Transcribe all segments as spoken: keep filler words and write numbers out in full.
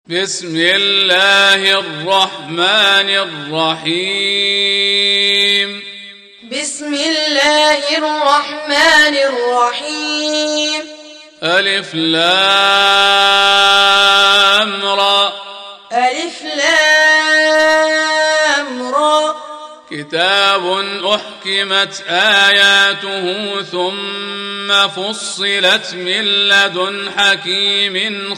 بسم الله الرحمن الرحيم. بسم الله الرحمن الرحيم. ألف لام را. ألف لام را. كتاب أحكمت آياته ثم فصلت من لدن حكيم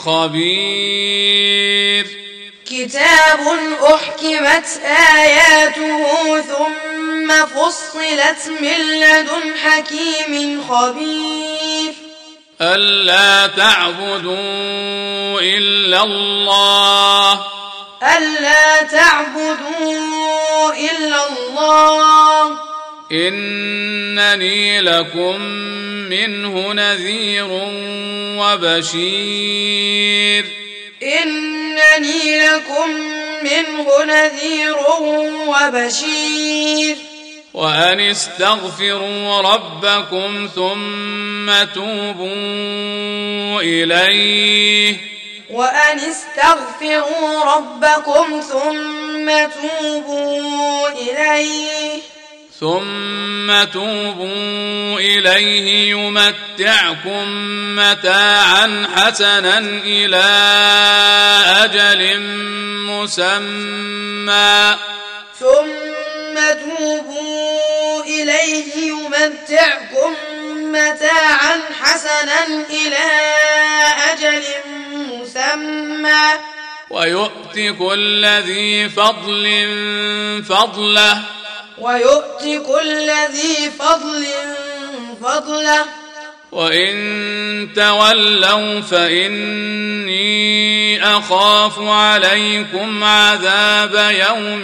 خبير. كتاب أحكمت آياته ثم فصلت من لدن حكيم خبير. ألا تعبدوا إلا الله. ألا تعبدوا إلا الله. إنني لكم منه نذير وبشير. إنني لكم منه نذير وبشير. وأن استغفروا ربكم ثم توبوا إليه. وأن استغفروا ربكم ثم توبوا إليه. ثم توبوا إليه يمتعكم متاعا حسنا إلى أجل مسمى. ثم توبوا إليه يمتعكم متاعا حسنا إلى أجل مسمى. ويؤت كل ذي فضل فضله. ويؤت كل ذي فضل فضله. وإن تولوا فإني أخاف عليكم عذاب يوم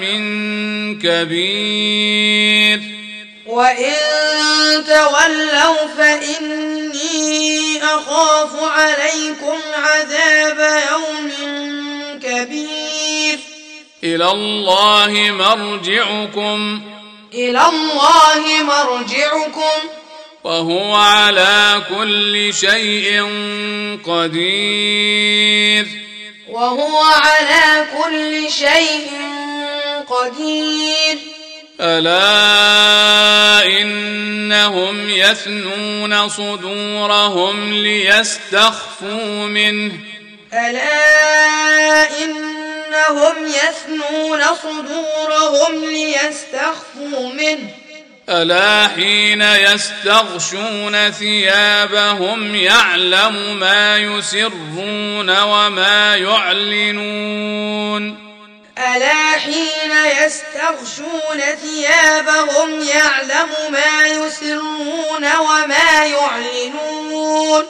كبير. وإن تولوا فإني أخاف عليكم عذاب يوم كبير. إلى الله مرجعكم. إلى الله مرجعكم. وهو على كل شيء قدير. وهو على كل شيء قدير. ألا إنهم يثنون صدورهم ليستخفوا منه. ألا إنهم يثنون صدورهم ليستخفوا منه. ألا حين يستغشون ثيابهم يعلم ما يسرون وما يعلنون. ألا حين يستغشون ثيابهم يعلم ما يسرون وما يعلنون.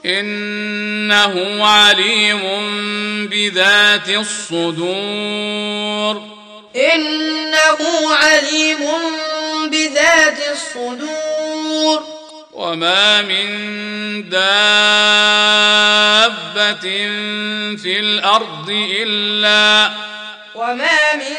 إنه عليم بذات الصدور. إنه عليم بذات الصدور. وما من دابة في الأرض إلا وما من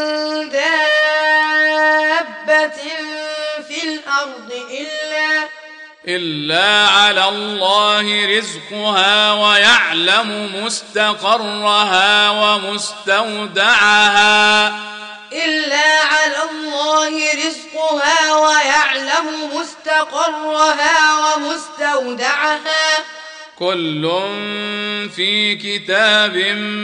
دابة في الأرض إلا إلا على الله رزقها ويعلم مستقرها ومستودعها. إلا على الله رزقها ويعلم مستقرها ومستودعها. كل في كتاب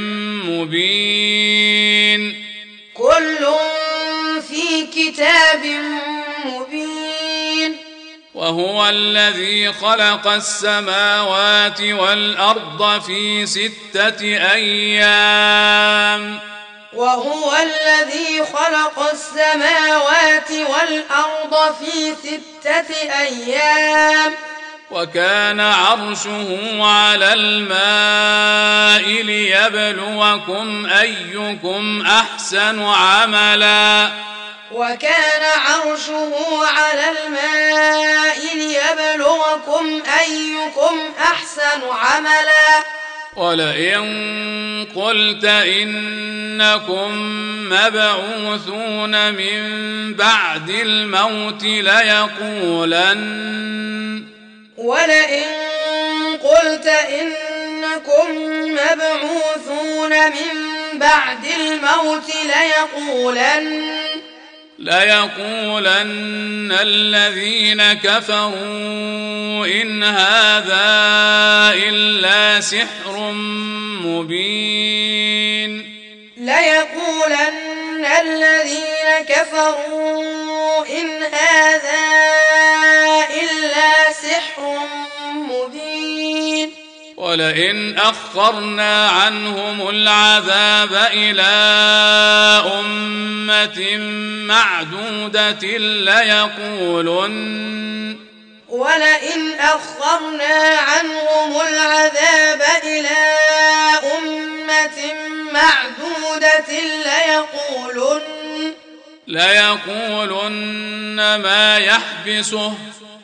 مبين. كل في كتاب مبين. وهو الذي خلق السماوات والأرض في ستة أيام. وهو الذي خلق السماوات والأرض في ستة أيام. وكان عرشه على الماء ليبلوكم أيكم أحسن عملا. وكان عرشه على الماء ليبلوكم أيكم أحسن عملا. ولئن قلت إنكم مبعوثون من بعد الموت ليقولن ولئن قلت إنكم أنكم مبعوثون من بعد الموت ليقولن ليقولن الذين كفروا إن هذا إلا سحر مبين ليقولن الذين كفروا إن هذا إلا سحر مبين ولئن أخرنا عنهم العذاب إلى أمة معدودة ليقولن ولئن أخرنا عنهم العذاب إلى أمة معدودة ليقولن ليقولن ما يحبسه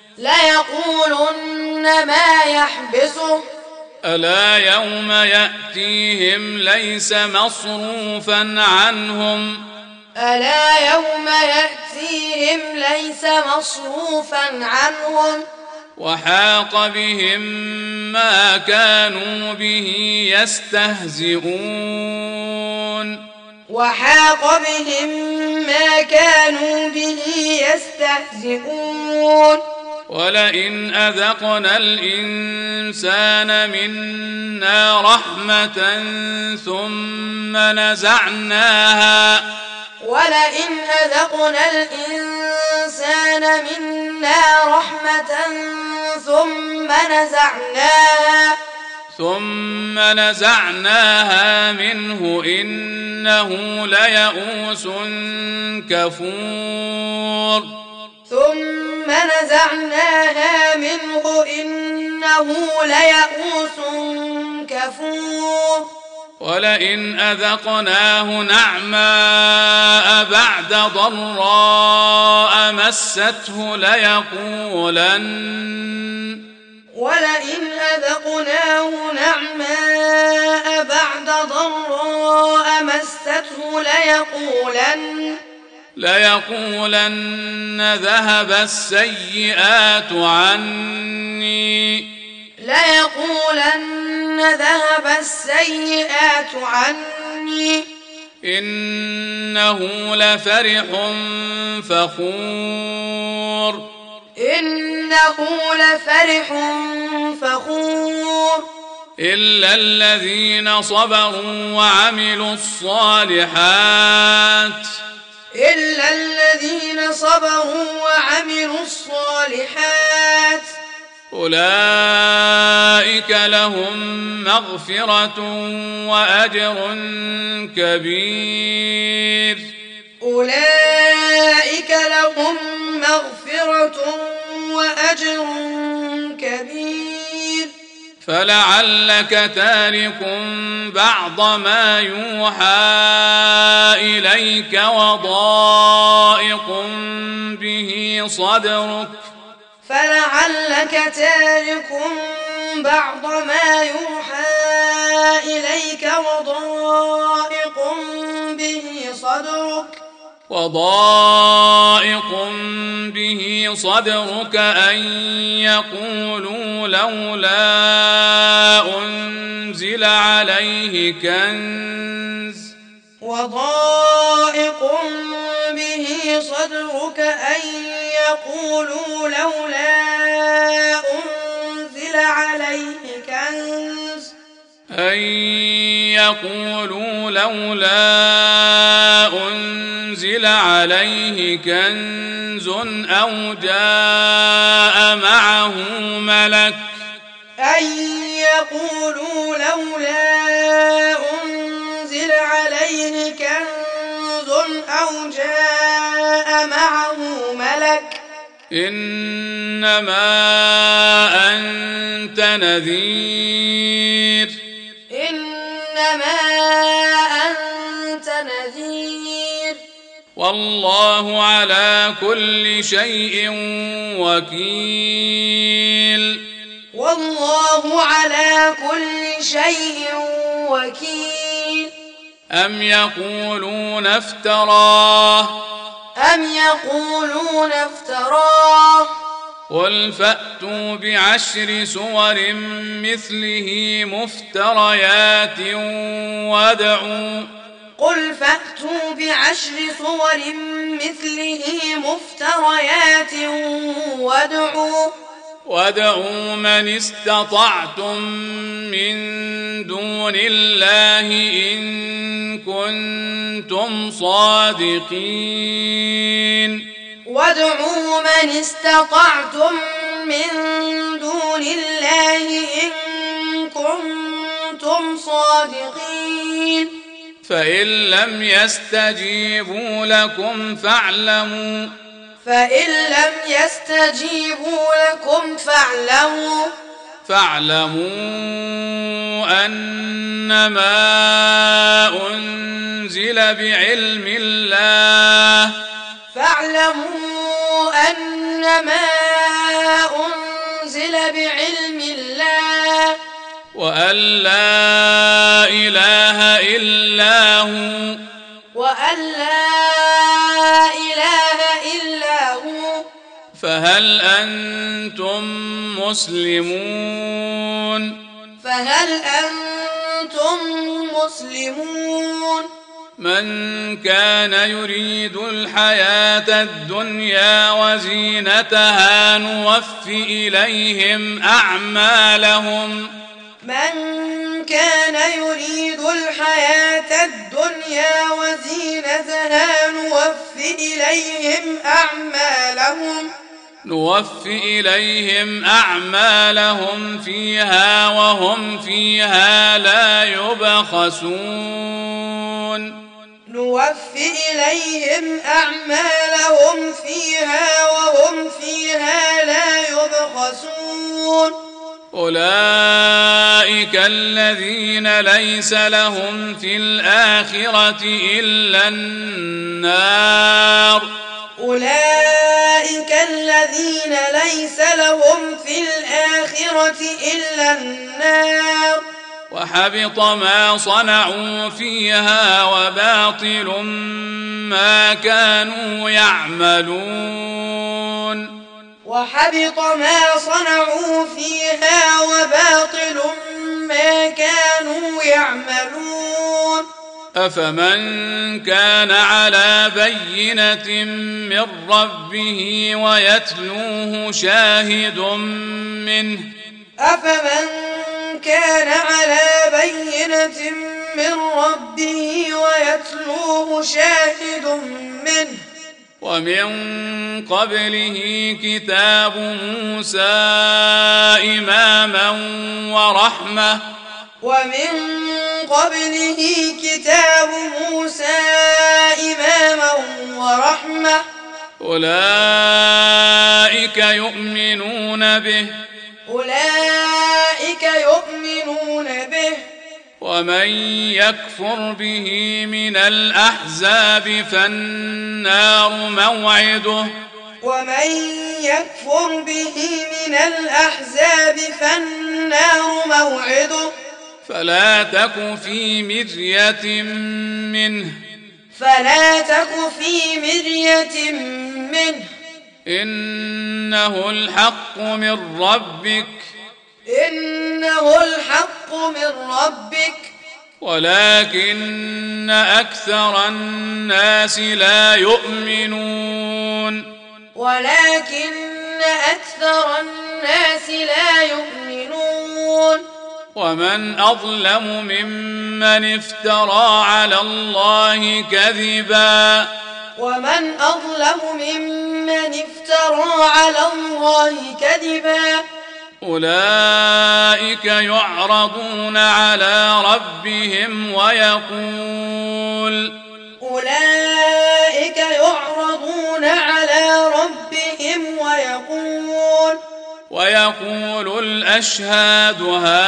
ليقولن ما يحبسه ألا يوم يأتيهم ليس مصروفا عنهم ألا يوم يأتيهم ليس مصروفا عنهم وحاق بهم ما كانوا به يستهزئون وحاق بهم ما كانوا به يستهزئون ولئن أذقنا الإنسان منا رحمة ثم نزعناها ولئن أذقنا الإنسان منا رحمة ثم نزعناها ثم نزعناها منه إنه ليئوس كفور ثم نزعناها منه إنه ليئوس كفور ولئن أذقناه نعماء بعد ضراء مسته ليقولن ولئن أذقناه نعماء بعد ضراء مسته ليقولن ليقولن ذهب السيئات عني ليقولن ذهب السيئات عني إنه لفرح فخور إنه لفرح فخور إلا الذين صبروا وعملوا الصالحات إلا الذين صبروا وعملوا الصالحات أولئك لهم مغفرة وأجر كبير أولئك لهم مغفرة وأجر كبير فلعلك تارك بعض ما يوحى إليك وضائق به صدرك فلعلك تارك بعض ما يوحى إليك وضائق به صدرك وضائق به صدرك أن يقولوا لولا أنزل عليه كنز وضائق به صدرك أن يقولوا لولا أنزل عليه كنز أن يقولوا لولا أنزل عليه كنز أو جاء معه ملك أن يقولوا لولا أنزل عليه كنز أو جاء معه ملك إنما أنت نذير إنما أنت نذير والله على كل شيء وكيل والله على كل شيء وكيل أم يقولون افتراه أم يقولون افتراه قل فأتوا بعشر سور مثله مفتريات وادعوا قل فأتوا بعشر صور مثله مفتريات وادعوا وادعوا من استطعتم من دون الله إن كنتم صادقين وادعوا من استطعتم من دون الله إن كنتم صادقين فإن لم يستجيبوا لكم فاعلموا فإن لم يستجيبوا لكم فاعلموا فاعلموا أنما أنزل بعلم الله فاعلموا أنما أنزل بعلم الله وأن لا إله إلا هو وأن لا إله إلا هو فهل أنتم مسلمون فهل أنتم مسلمون من كان يريد الحياة الدنيا وزينتها نوف إليهم أعمالهم من كان يريد الحياة الدنيا وزينتها نوف إليهم أعمالهم نوف إليهم أعمالهم فيها وهم فيها لا يبخسون نوف إليهم أعمالهم فيها وهم فيها لا يبخسون أولئك الذين ليس لهم في الآخرة إلا النار أولئك الذين ليس لهم في الآخرة إلا النار وحبط ما صنعوا فيها وباطل ما كانوا يعملون وحبط ما صنعوا فيها وباطل ما كانوا يعملون أفمن كان على بينة من ربه ويتلوه شاهد منه أفمن كان على بينة من ربه ويتلوه شاهد منه ومن قبله كتاب موسى إماما ورحمة ومن قبله كتاب موسى إماما ورحمة أولئك يؤمنون به أولئك يؤمنون به ومن يكفر به من الأحزاب فالنار موعده ومن يكفر به من الأحزاب فالنار موعده فلا تك في مرية منه فلا تك في مرية منه إنه الحق من ربك إنه الحق من ربك ولكن أكثر الناس لا يؤمنون ولكن أكثر الناس لا يؤمنون ومن أظلم ممن افترى على الله كذبا ومن أظلم ممن افترى على الله كذبا أولئك يعرضون على ربهم ويقول أولئك يعرضون على ربهم ويقول ويقول الأشهاد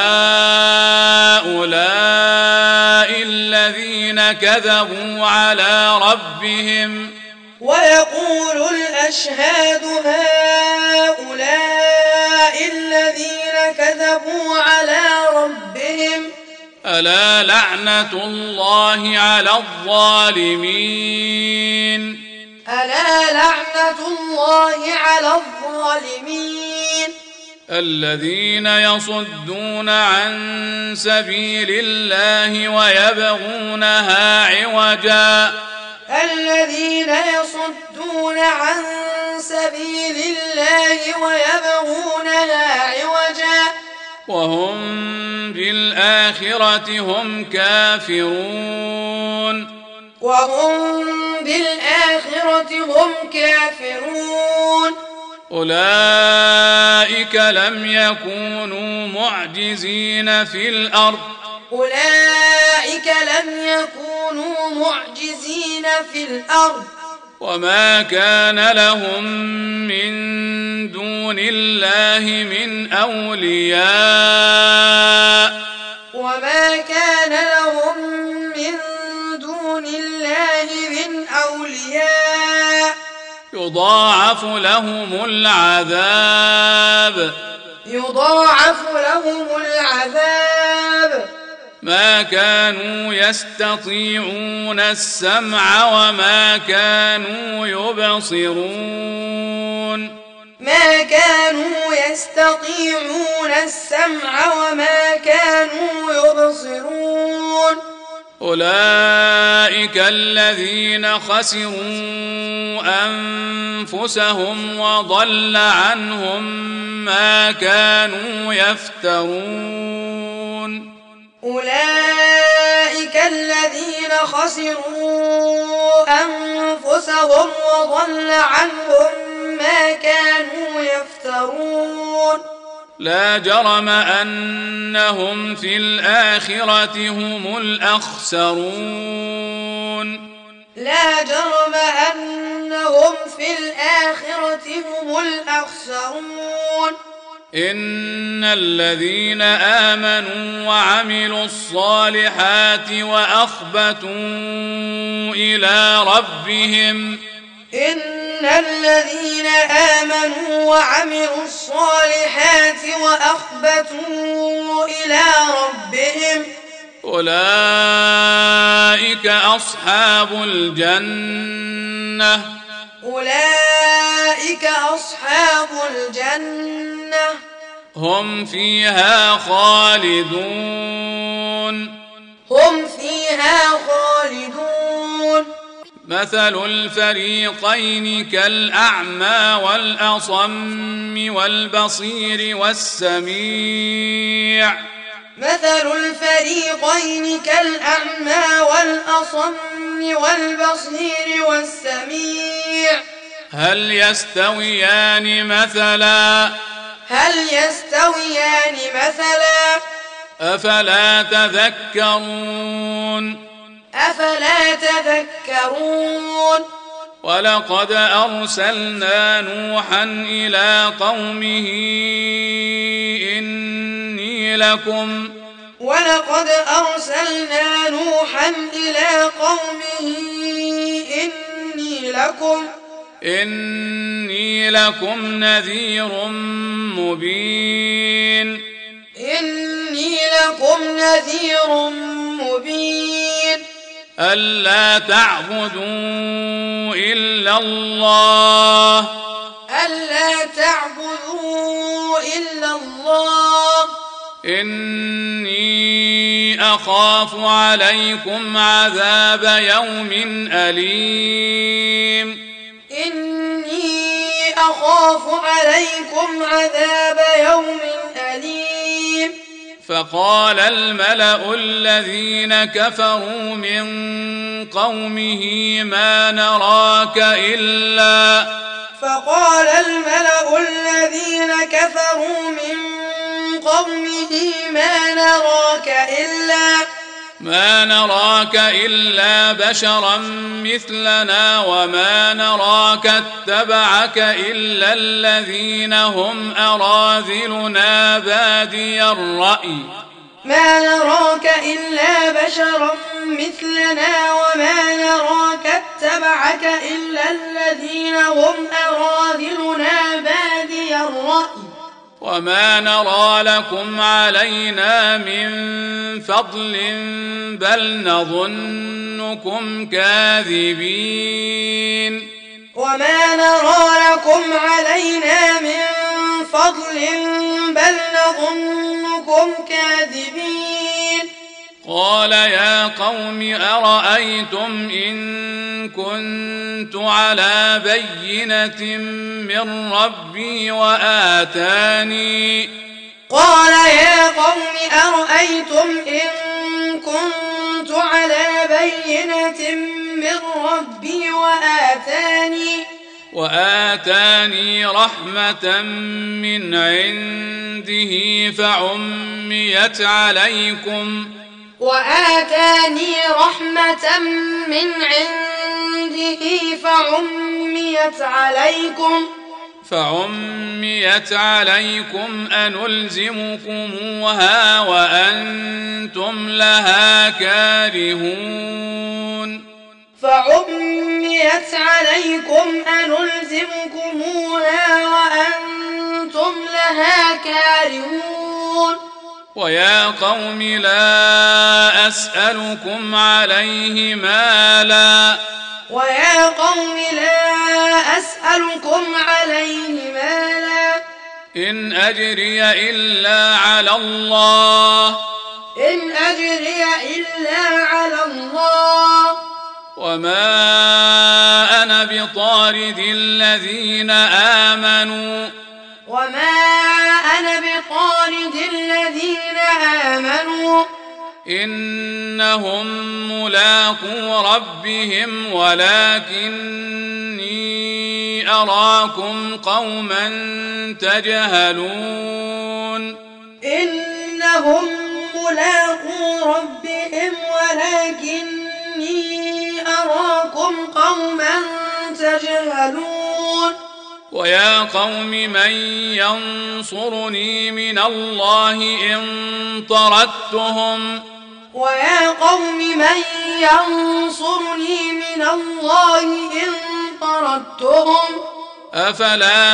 هؤلاء الذين كذبوا على ربهم ويقول الأشهاد هؤلاء الذين كذبوا على ربهم ألا لعنة الله على الظالمين ألا لعنة الله على الظالمين الذين يصدون عن سبيل الله ويبغونها عوجا الذين يصدون عن سبيل الله ويبغونها عوجا وهم بالآخرة هم كافرون وهم بالآخرة هم كافرون أولئك لم يكونوا معجزين في الأرض أولئك لم يكونوا معجزين في الأرض وما كان لهم من دون الله من أولياء وما كان لهم من دون الله من أولياء يضاعف لهم العذاب يضاعف لهم العذاب ما كانوا يستطيعون السمع وما كانوا يبصرون ما كانوا يستطيعون السمع وما كانوا يبصرون أولئك الذين خسروا أنفسهم وضل عنهم ما كانوا يفترون أولئك الذين خسروا أنفسهم وضل عنهم ما كانوا يفترون لا جرم أنهم في الآخرة هم الأخسرون لا جرم أنهم في الآخرة هم الأخسرون إن الذين آمنوا وعملوا الصالحات وأخبتوا إلى ربهم إن الذين آمنوا وعملوا الصالحات وأخبتوا إلى ربهم أولئك أصحاب الجنة أولئك أصحاب الجنة هم فيها خالدون هم فيها خالدون مثل الفريقين كالأعمى والأصم والبصير والسميع مثل الفريقين كالأعمى والأصم والبصير والسميع هل يستويان مثلا هل يستويان مثلا أفلا تذكرون أفلا تذكرون ولقد أرسلنا نوحا إلى قومه إني لكم ولقد أرسلنا نوحا إلى قومه إني لكم إني لكم نذير مبين إني لكم نذير مبين ألا تعبدوا إلا الله ألا تعبدوا إلا الله إني أخاف عليكم عذاب يوم أليم إني أخاف عليكم عذاب يوم أليم فقال الملأ الذين كفروا من قومه ما نراك إلا فقال الملأ الذين كفروا من قومه ما نراك إلا ما نراك إلا بشرا مثلنا وما نراك اتبعك إلا الذين هم أراذلنا بادي الرأي ما نراك إلا بشرا مثلنا وما نراك اتبعك إلا الذين هم أراذلنا بادي الرأي وما نرى لكم علينا من فضل بل نظنكم كاذبين وما نرى لكم علينا من فضل بل نظنكم كاذبين قال يا قوم أرأيتم إن كنت على بينة من ربي وآتاني قال يا قوم أرأيتم إن كنت على بينة من ربي وآتاني وآتاني رحمة من عنده فعميت عليكم وآتاني رحمة من عنده فعميت عليكم فعميت عليكم أنلزمكموها وأنتم لها كارهون فعميت عليكم أنلزمكموها وأنتم لها كارهون ويا قوم لا أسألكم عليه مالا ويا قوم لا أسألكم عليه مالا إن أجري إلا على الله إن أجري إلا على الله وما أنا بطارد الذين آمنوا وما أنا بطارد الذين آمنوا إنهم ملاقو ربهم ولكني أراكم قوما تجهلون إنهم ملاقو ربهم ولكني أراكم قوما تجهلون ويا قوم من ينصرني من الله إن طردتهم ويا قوم من ينصرني من الله إن طردتهم أفلا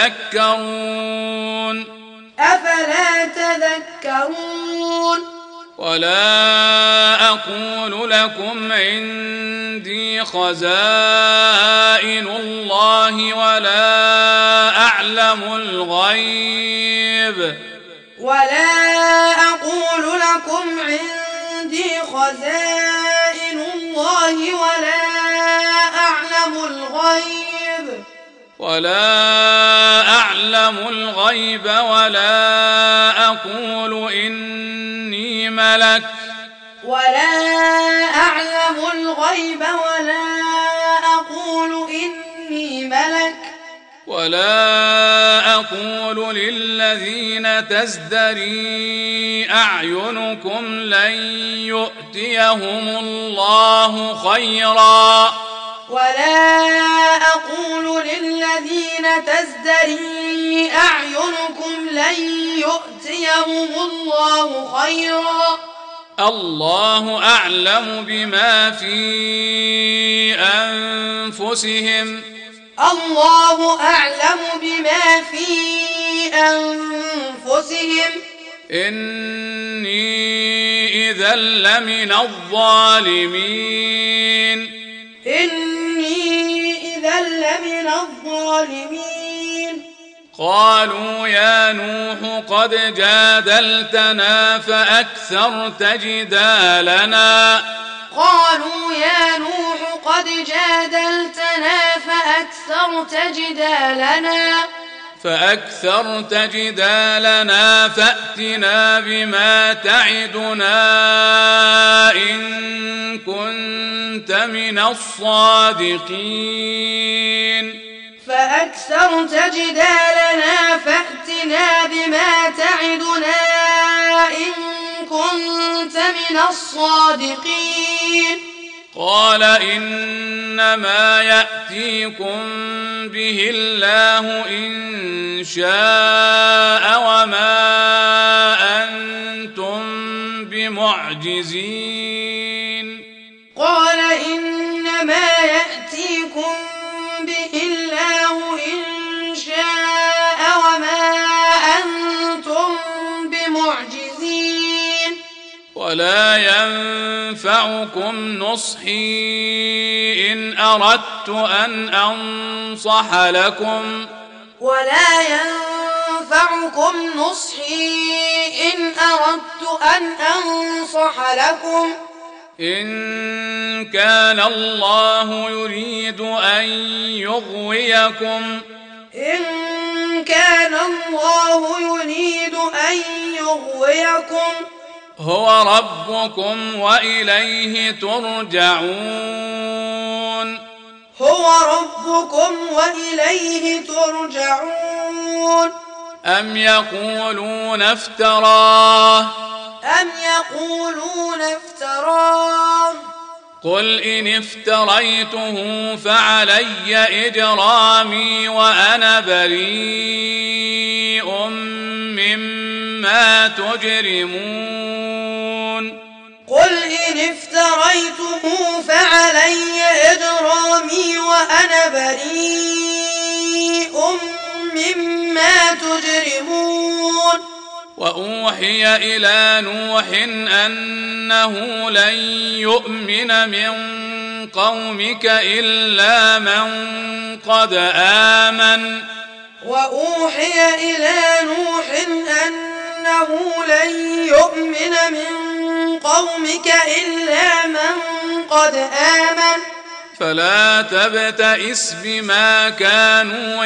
تذكرون أفلا تذكرون ولا أقول لكم عندي خزائن الله ولا أعلم الغيب ولا أقول لكم عندي خزائن الله ولا أعلم الغيب ولا أعلم الغيب ولا أقول إني ملك ولا أعلم الغيب ولا أقول إني ملك ولا أقول للذين تزدري أعينكم لن يؤتيهم الله خيرا ولا أقول للذين تزدري أعينكم لن يؤتيهم الله خيرا الله أعلم بما في أنفسهم الله أعلم بما في أنفسهم إني إذا لمن الظالمين إني إذا لمن الظالمين قالوا يا نوح قد جادلتنا فأكثرت جدالنا قالوا يا نوح قد جادلتنا فأكثرت جدالنا فأكثرت جدالنا فأتنا بما تعدنا إن كنت من الصادقين فأكثرت جدالنا فأتنا بما تعدنا إن كنت من الصادقين قال إنما يأتيكم به الله إن شاء وما أنتم بمعجزين قال إنما يأتيكم به الله إن شاء وما أنتم بمعجزين ولا ينفعكم ينفعكم نصحي إن أردت أن أنصح لكم ولا ينفعكم نصحي إن أردت أن أنصح لكم إن كان الله يريد أن يغويكم إن كان الله يريد أن يغويكم هو ربكم وإليه ترجعون هو ربكم وإليه ترجعون أم يقولون افتراه أم يقولون افتراه قل إن افتريته فعلي إجرامي وأنا بريء مما تجرمون قل إن افتريته فعلي إجرامي وأنا بريء مما تجرمون وأوحي إلى نوح أنه لن يؤمن من قومك إلا من قد آمن وأوحي إلى نوح أنه لن يؤمن من قومك إلا من قد آمن فلا تبتئس بما كانوا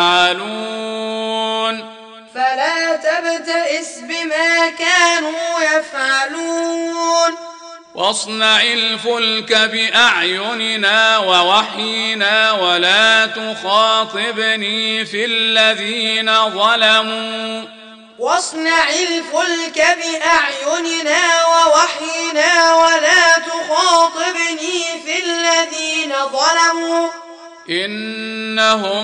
يفعلون فلا تبتئس بما كانوا يفعلون واصنع الفلك بأعيننا ووحينا ولا تخاطبني في الذين ظلموا واصنع الفلك بأعيننا ووحينا ولا تخاطبني في الذين ظلموا إنهم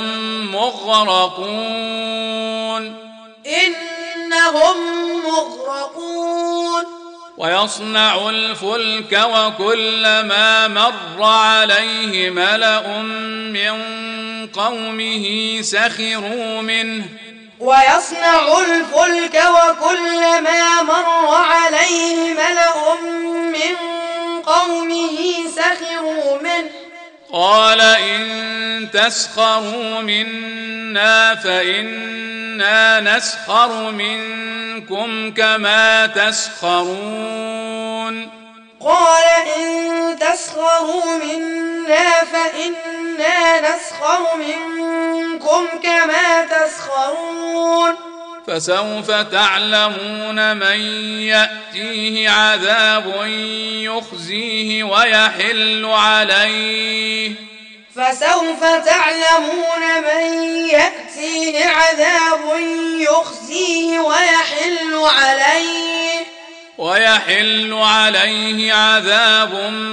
مغرقون إنهم مغرقون ويصنع الفلك وكلما مر عليه ملأ من قومه سخروا منه ويصنع الفلك وكلما مر عليه ملأ من قومه سخروا منه قال إن تسخروا منا فإنا نسخر منكم كما تسخرون قال إن تسخروا منا فإنا نسخر منكم كما تسخرون فسوف تعلمون من يأتيه عذاب يخزيه ويحل عليه فسوف تعلمون من يأتيه عذاب يخزيه ويحل عليه ويحل عليه عذاب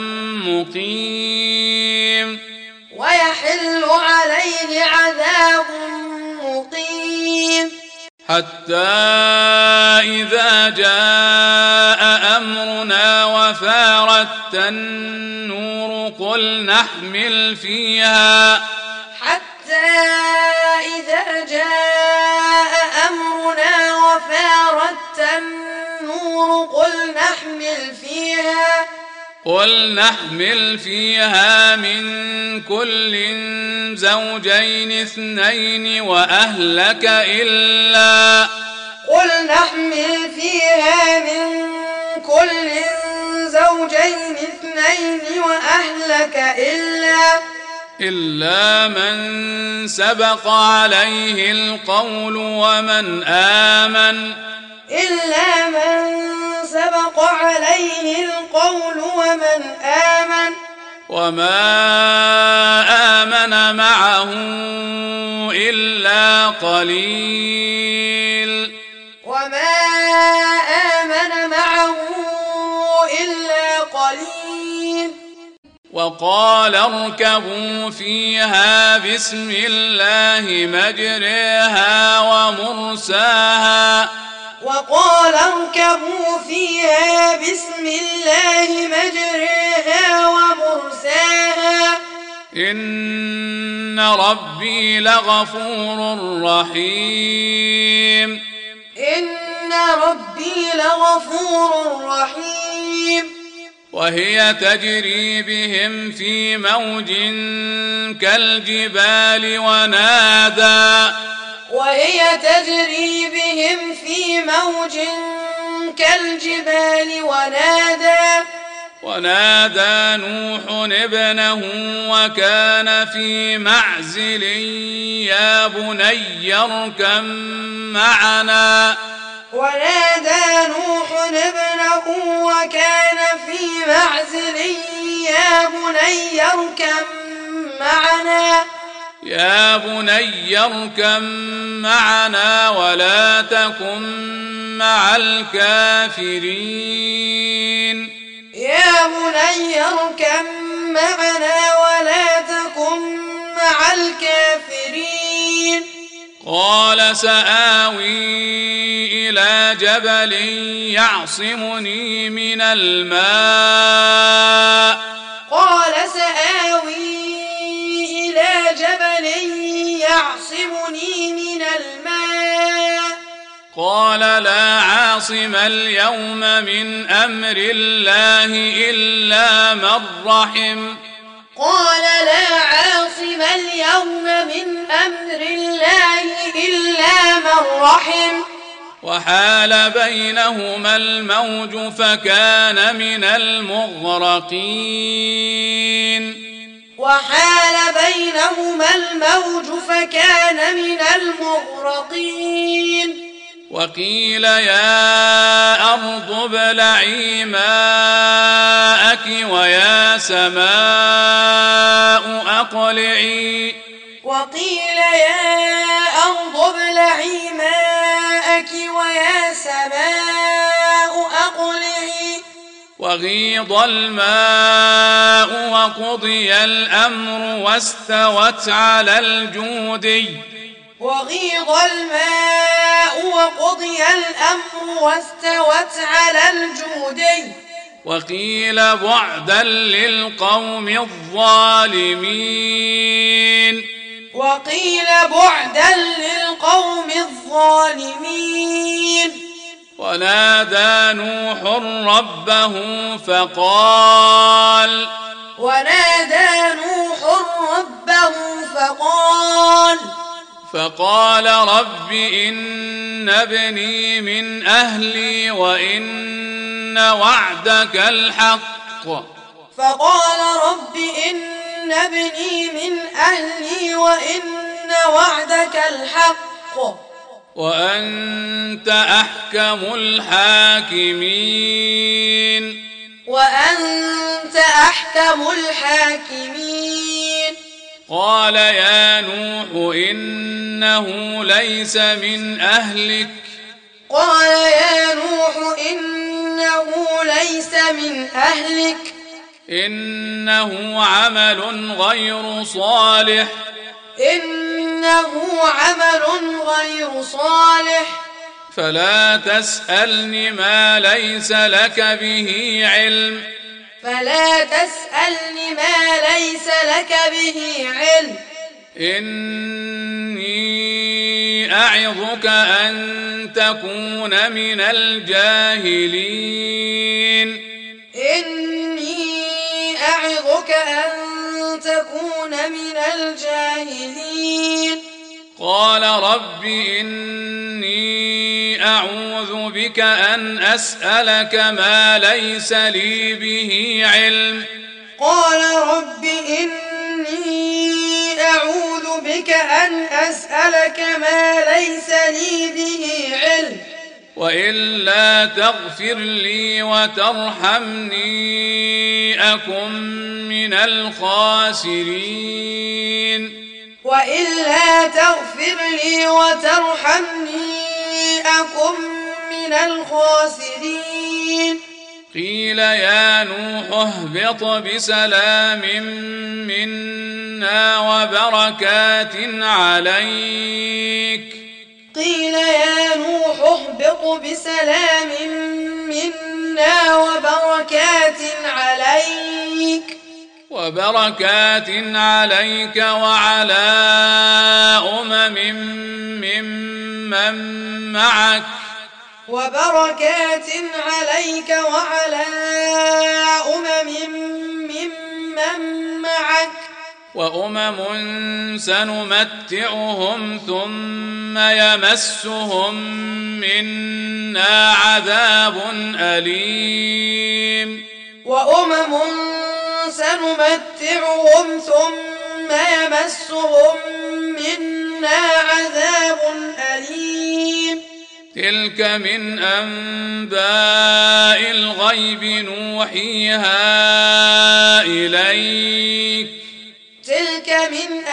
مقيم ويحل عليه عذاب مقيم حتى إذا جاء أمرنا وفارت النور قل نحمل فيها حتى إذا جاء أمرنا وفارت النور قل نحمل فيها قل نحمل فيها من كل زوجين اثنين وأهلك إلا قل نحمل فيها من كل زوجين اثنين وأهلك إلا إلا من سبق عليه القول ومن آمن إلا من سبق عليه القول ومن آمن وما آمن معه إلا قليل وما آمن معه إلا قليل وقال اركبوا فيها بسم الله مجريها ومرساها وقال اركبوا فيها بسم الله مجريها ومرساها إن ربي لغفور رحيم إن ربي لغفور رحيم وهي تجري بهم في موج كالجبال ونادى وهي تجري بهم في موج كالجبال ونادى ونادى نوح ابنه وكان في معزل يا بني اركب معنا ونادى نوح ابنه وكان في معزل يا بني اركب معنا يا بني اركب معنا ولا تكن مع الكافرين يا بني اركب معنا ولا تكن مع الكافرين قال سآوي إلى جبل يعصمني من الماء قال سآوي إلى جبل يعصمني من الماء قال لا عاصم اليوم من أمر الله إلا من رحم قال لا عاصم اليوم من أمر الله إلا من رحم وحال بينهما الموج فكان من المغرقين وحال بينهما الموج فكان من المغرقين وقيل يا أرض ابلعي ماءك ويا سماء أقلعي وقيل يا أرض ابلعي ماءك ويا سماء أقلعي وغيض الماء وقضي الأمر واستوت على الجودي وغيض الماء وقضي الأمر واستوت على الجودي وقيل بعدا للقوم الظالمين وقيل بعدا للقوم الظالمين ونادى نوح ربه فقال ونادى نوح ربه فقال فقال رب إن ابني من أهلي وإن وعدك الحق فقال رب إن ابني من أهلي وإن وعدك الحق وأنت أحكم الحاكمين وأنت أحكم الحاكمين قال يا نوح إنه ليس من أهلك قال يا نوح إنه ليس من أهلك إنه عمل غير صالح إنه عمل غير صالح فلا تسألني ما ليس لك به علم فلا تسألني ما ليس لك به علم إني أعظك أن تكون من الجاهلين إني أعظك أن تكون من الجاهلين قال رب إني أعوذ بك أن أسألك ما ليس لي به علم قال رب إني أعوذ بك أن أسألك ما ليس لي به علم وإلا تغفر لي وترحمني أكن من الخاسرين وإلا تغفر لي وترحمني أكن من الخاسرين قيل يا نوح اهبط بسلام منا وبركات عليك قيل يا نوح اهبط بسلام منا وبركات عليك وبركات عليك وعلى أمم ممن معك وبركات عليك وعلى أمم ممن معك وأمم سنمتعهم ثم يمسهم منا عذاب أليم وأمم سنمتعهم ثم يمسهم منا عذاب أليم تلك من أنباء الغيب نوحيها إليك تلك من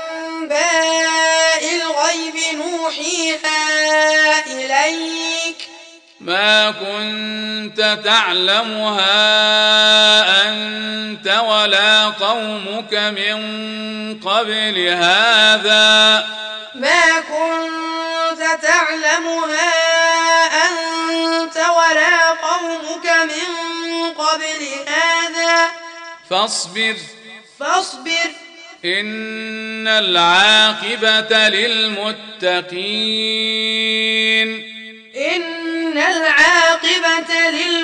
أنباء الغيب نوحيها إليك ما كنت تعلمها أنت ولا قومك من قبل هذا ما كنت تعلمها أنت ولا قومك من قبل هذا فاصبر فاصبر إن العاقبة للمتقين إن العاقبة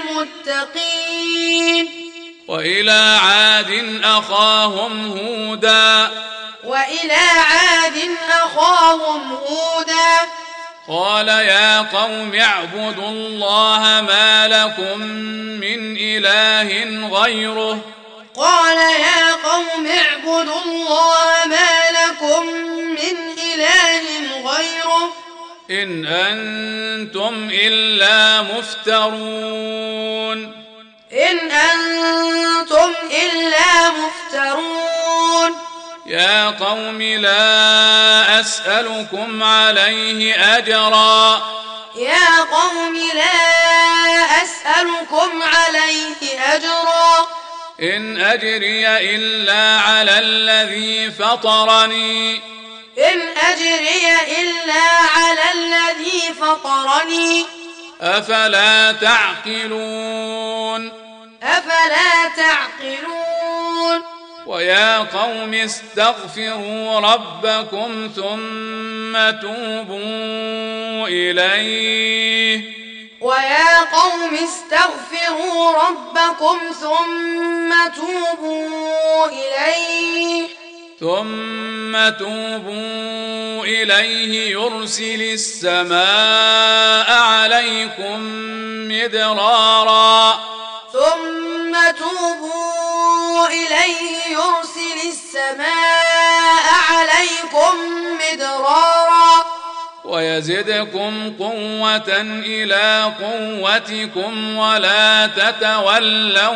للمتقين وإلى عاد أخاهم هودا وإلى عاد أخاهم هودا قال يا قوم اعبدوا الله ما لكم من إله غيره قال يا قوم اعبدوا الله ما لكم من إله غيره إن أنتم إلا مفترون إن أنتم إلا مفترون يا قوم لا أسألكم عليه أجرا يا قوم لا أسألكم عليه أجرا إن أجري إلا على الذي فطرني إن أجري إلا على الذي فطرني أفلا تعقلون أفلا تعقلون ويا قوم استغفروا ربكم ثم توبوا إليه ويا قوم استغفروا ربكم ثم توبوا إليه ثم توبوا إليه يرسل السماء عليكم مدرارا ثم توبوا إليه يرسل السماء عليكم مدرارا ويزدكم قوة إلى قوتكم ولا تتولوا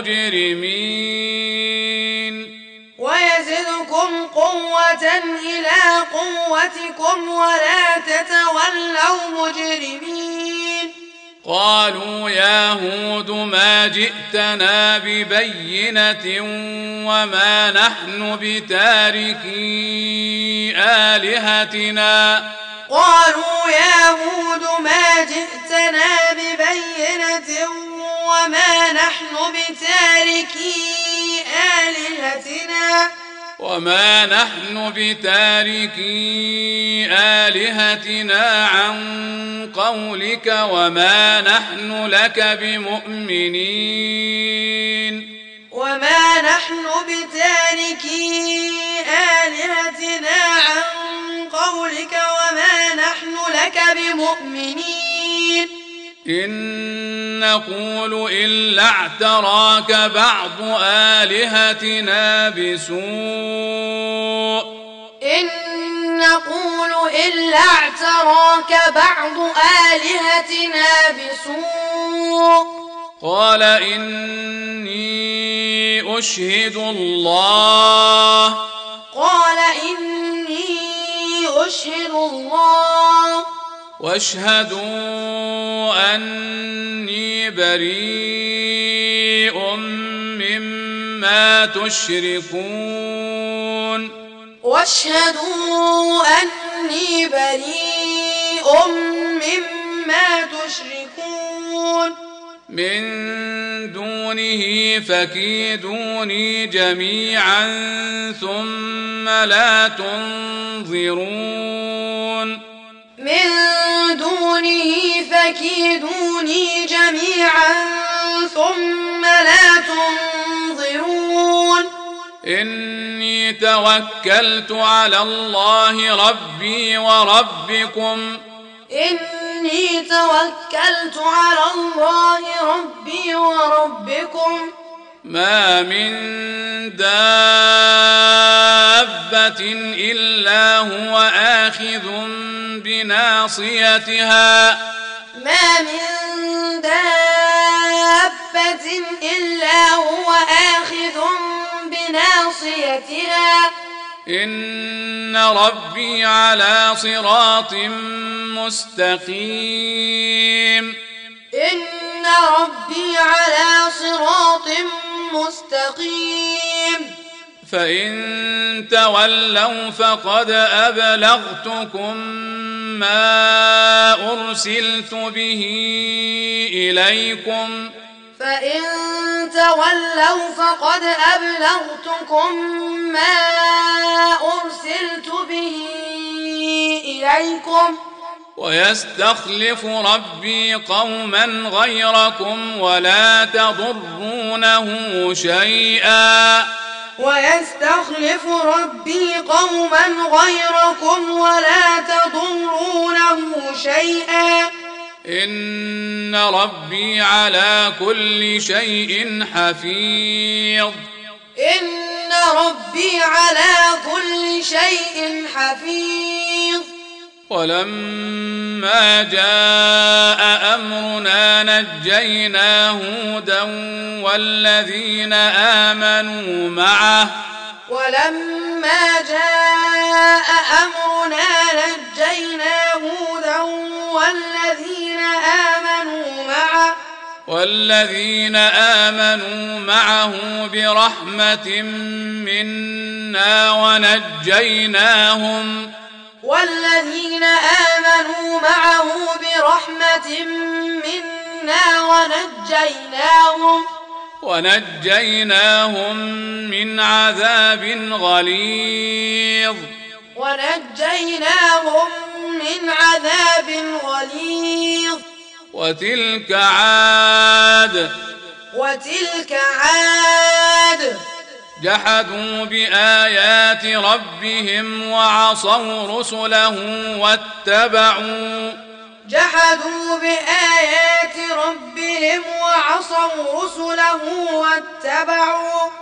مجرمين ويزدكم قوة إلى قوتكم ولا تتولوا مجرمين قالوا يا هود ما جئتنا ببينة وما نحن بتاركي آلهتنا قالوا يا هود ما جئتنا ببينة وما نحن بتاركي آلهتنا وما نحن بتاركي آلهتنا عن قولك وما نحن لك بمؤمنين وما نحن بتاركي آلهتنا عن قولك وما نحن لك بمؤمنين إن نقول إلا اعتراك بعض آلهتنا بسوء إن نقول إلا اعتراك بعض آلهتنا بسوء قال إني أشهد الله قال إني أشهد الله واشهدوا أني بريء مما تشركون واشهدوا أني بريء مما تشركون من دونه فكيدوني جميعا ثم لا تنظرون من دونه فكيدوني جميعا ثم لا تنظرون إني توكلت على الله ربي وربكم إني توكلت على الله ربي وربكم ما من دابة إلا هو آخذ بناصيتها ما من دابة إلا هو آخذ بناصيتها إن ربي على صراط مستقيم إن ربي على صراط مستقيم فإن تولوا فقد أبلغتكم ما أرسلت به إليكم فإن تولوا فقد أبلغتكم ما أرسلت به إليكم ويستخلف ربي قوما غيركم ولا تضرونه شيئا ويستخلف ربي قوما غيركم ولا تضرونه شيئا إن ربي على كل شيء حفيظ إن ربي على كل شيء حفيظ ولما جاء أمرنا نجينا هودا والذين آمنوا معه ولما جاء أمرنا نجينا هودا والذين آمنوا معه والذين آمنوا معه برحمة منا ونجيناهم والذين آمنوا معه برحمة منا ونجيناهم ونجيناهم من عذاب غليظ ونجيناهم من عذاب غليظ وتلك عاد وتلك عاد جحدوا بآيات ربهم وعصوا رسله واتبعوا جحدوا بآيات ربهم وعصوا رسله واتبعوا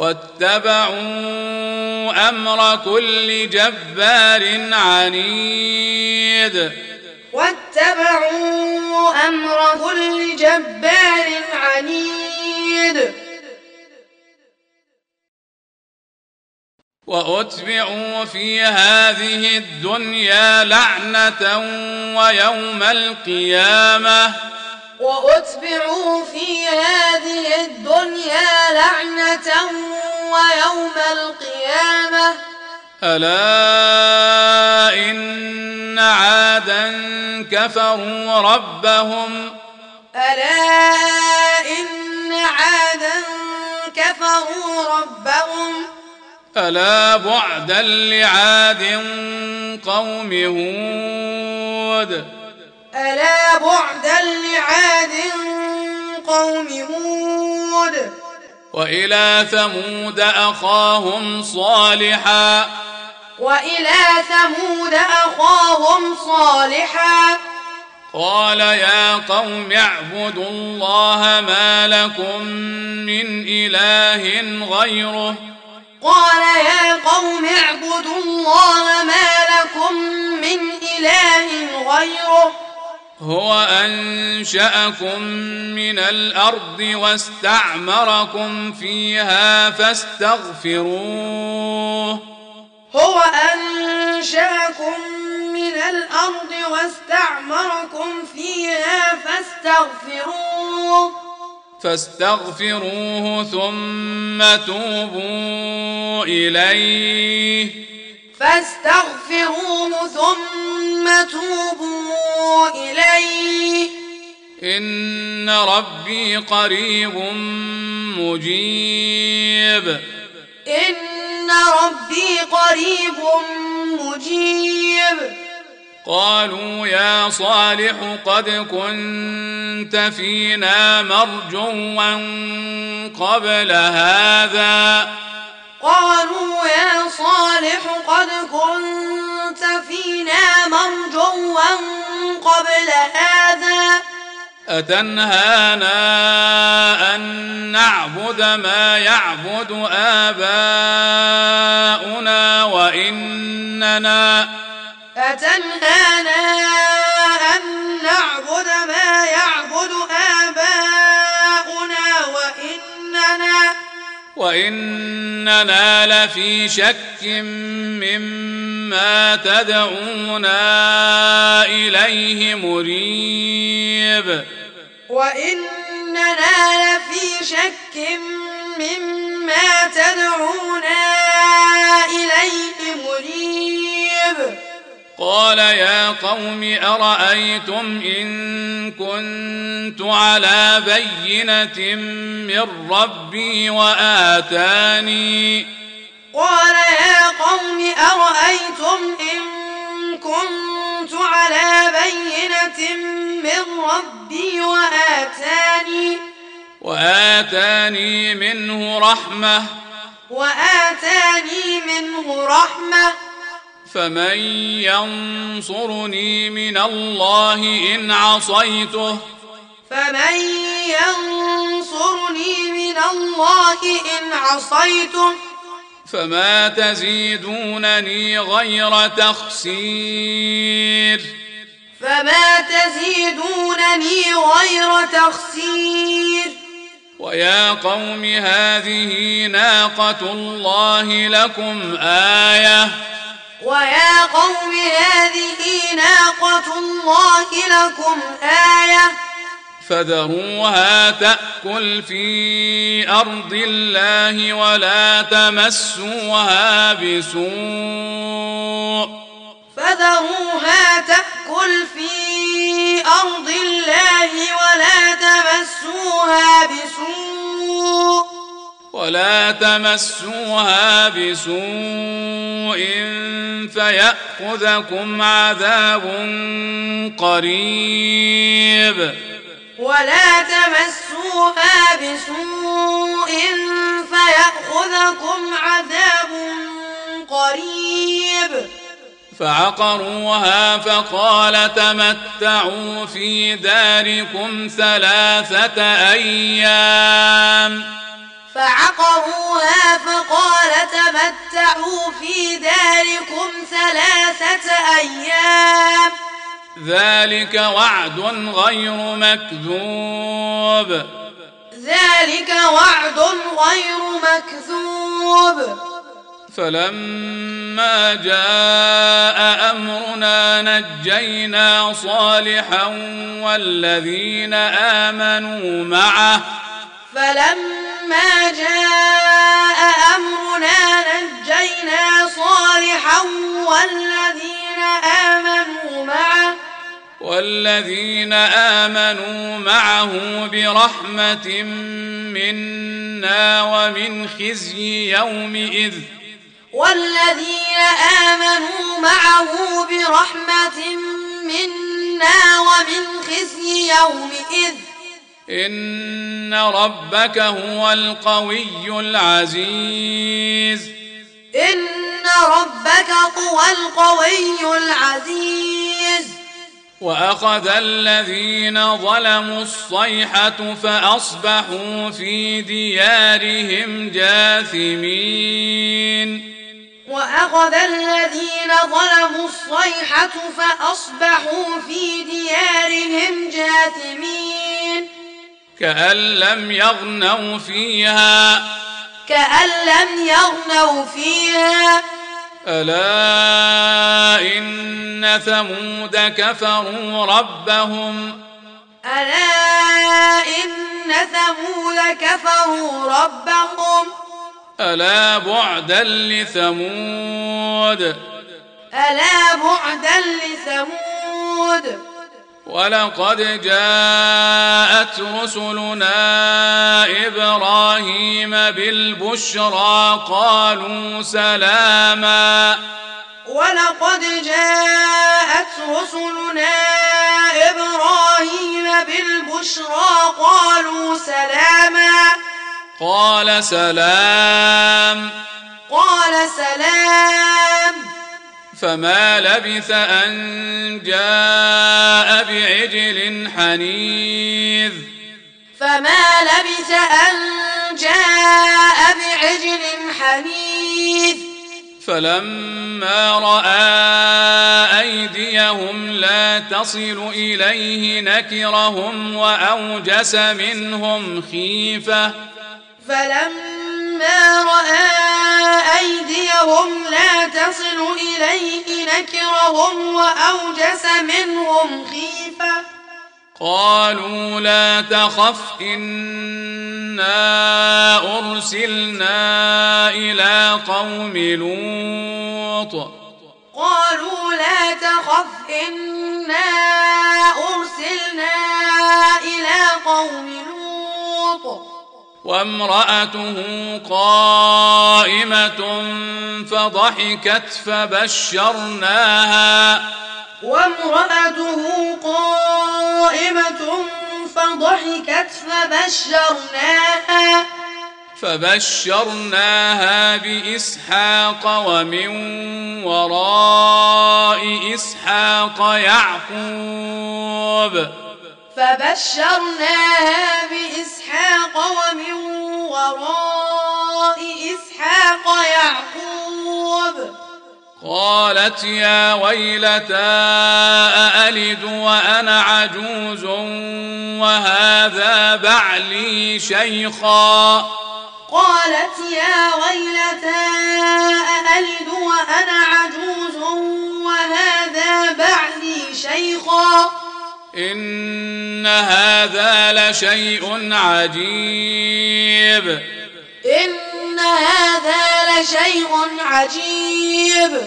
واتبعوا أمر كل جبار عنيد واتبعوا أمر كل جبار عنيد وأتبعوا في هذه الدنيا لعنة ويوم القيامة وأتبعوا في هذه الدنيا لعنة ويوم القيامة ألا إن عادا كفروا ربهم ألا إن عادا كفروا ربهم ألا بعدا لعاد قوم هود ألا بعدا لعاد قوم هود وإلى ثمود أخاهم صالحا وإلى ثمود أخاهم صالحا قال يا قوم اعبدوا الله ما لكم من إله غيره قال يا قوم اعبدوا الله ما لكم من إله غيره هو أنشأكم من الأرض واستعمركم فيها فاستغفروه هو أنشأكم من الأرض واستعمركم فيها فاستغفروه فاستغفروه ثم توبوا إليه فاستغفروه ثم توبوا إليه إن ربي قريب مجيب إن ربي قريب مجيب قالوا يا صالح قد كنت فينا مرجوا قبل هذا قالوا يا صالح قد كنت فينا مرجوا قبل هذا أتنهانا أن نعبد ما يعبد آباؤنا وإننا أتنهانا أن نعبد ما يعبد آباؤنا وإننا وإننا لفي شك مما تدعونا إليه مريب وإننا لفي شك مما تدعونا إليه مريب قال يا قوم أرأيتم إن كنت على بينة من ربي وآتاني قال يا قوم أرأيتم إن كنت على بينة من ربي وآتاني وآتاني منه رحمة وآتاني منه رحمة فمن ينصرني من الله إن عصيته فمن ينصرني من الله إن عصيته فما تزيدونني غير تخسير فما تزيدونني غير تخسير ويا قوم هذه ناقة الله لكم آية ويا قوم هذه ناقة الله لكم آية فذروها تأكل في أرض الله ولا تمسوها بسوء فذروها تأكل في أرض الله ولا تمسوها بسوء ولا تمسوها بسوء فيأخذكم عذاب قريب ولا تمسوها بسوء فيأخذكم عذاب قريب فعقروها فقال تمتعوا في داركم ثلاثة أيام فعقروها فقال تمتعوا في داركم ثلاثة أيام ذلك وعد غير مكذوب ذلك وعد غير مكذوب فلما جاء أمرنا نجينا صالحا والذين آمنوا معه فلما جاء أمرنا نجينا صالحا والذين آمنوا معه والذين آمنوا معه برحمة منا ومن خزي يومئذ والذين آمنوا معه برحمة منا ومن خزي يومئذ إن ربك هو القوي العزيز إن ربك هو القوي العزيز وأخذ الذين ظلموا الصيحة فأصبحوا في ديارهم جاثمين وأخذ الذين ظلموا الصيحة فأصبحوا في ديارهم جاثمين كأن لم يغنوا فيها كأن لم يغنوا فيها ألا إن ثمود كفروا ربهم ألا إن ثمود كفروا ربهم ألا بعدا لثمود ألا بعدا لثمود ولقد جاءت رسلنا إبراهيم بالبشرى قالوا سلاما ولقد جاءت رسلنا إبراهيم بالبشرى قالوا سلاما قال سلام قال سلام فما لبث أن جاء بعجل حنيذ فما لبث أن جاء بعجل حنيذ فلما رأى أيديهم لا تصل إليه نكرهم وأوجس منهم خيفة فلما رأى أيديهم لا تصل إليه نكرهم وأوجس منهم خيفة قالوا لا تخف إنا أرسلنا إلى قوم لوط قالوا لا تخف إنا أرسلنا إلى قوم لوط وامرأته قائمة فضحكت فبشرناها وامرأته قائمة فضحكت فبشرناها فبشرناها بإسحاق ومن وراء إسحاق يعقوب فبشرناها بإسحاق ومن وراء إسحاق يعقوب قالت يا ويلتى أألد وأنا عجوز وهذا بعلي شيخا قالت يا ويلتى أألد وأنا عجوز وهذا بعلي شيخا إن هذا لشيء عجيب إن هذا لشيء عجيب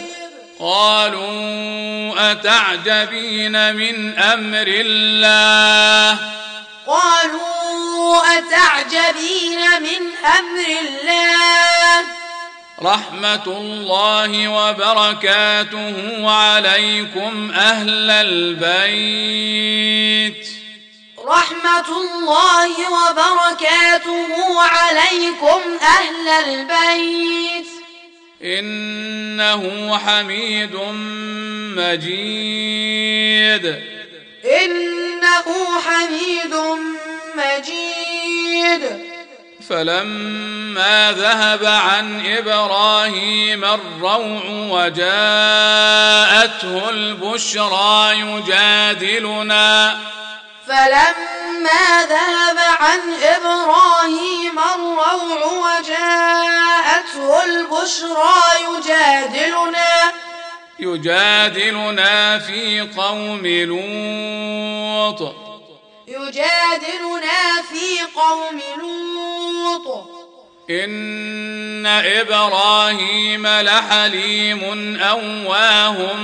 قالوا أتعجبين من أمر الله قالوا أتعجبين من أمر الله رحمة الله وبركاته عليكم أهل البيت رحمة الله وبركاته عليكم أهل البيت إنه حميد مجيد إنه حميد مجيد فلما ذهب عن إبراهيم الروع وجاءته البشرى يجادلنا فلما ذهب عن إبراهيم الروع وجاءته البشرى يجادلنا يجادلنا في قوم لوط يجادلنا في قوم لوط إن إبراهيم لحليم أواه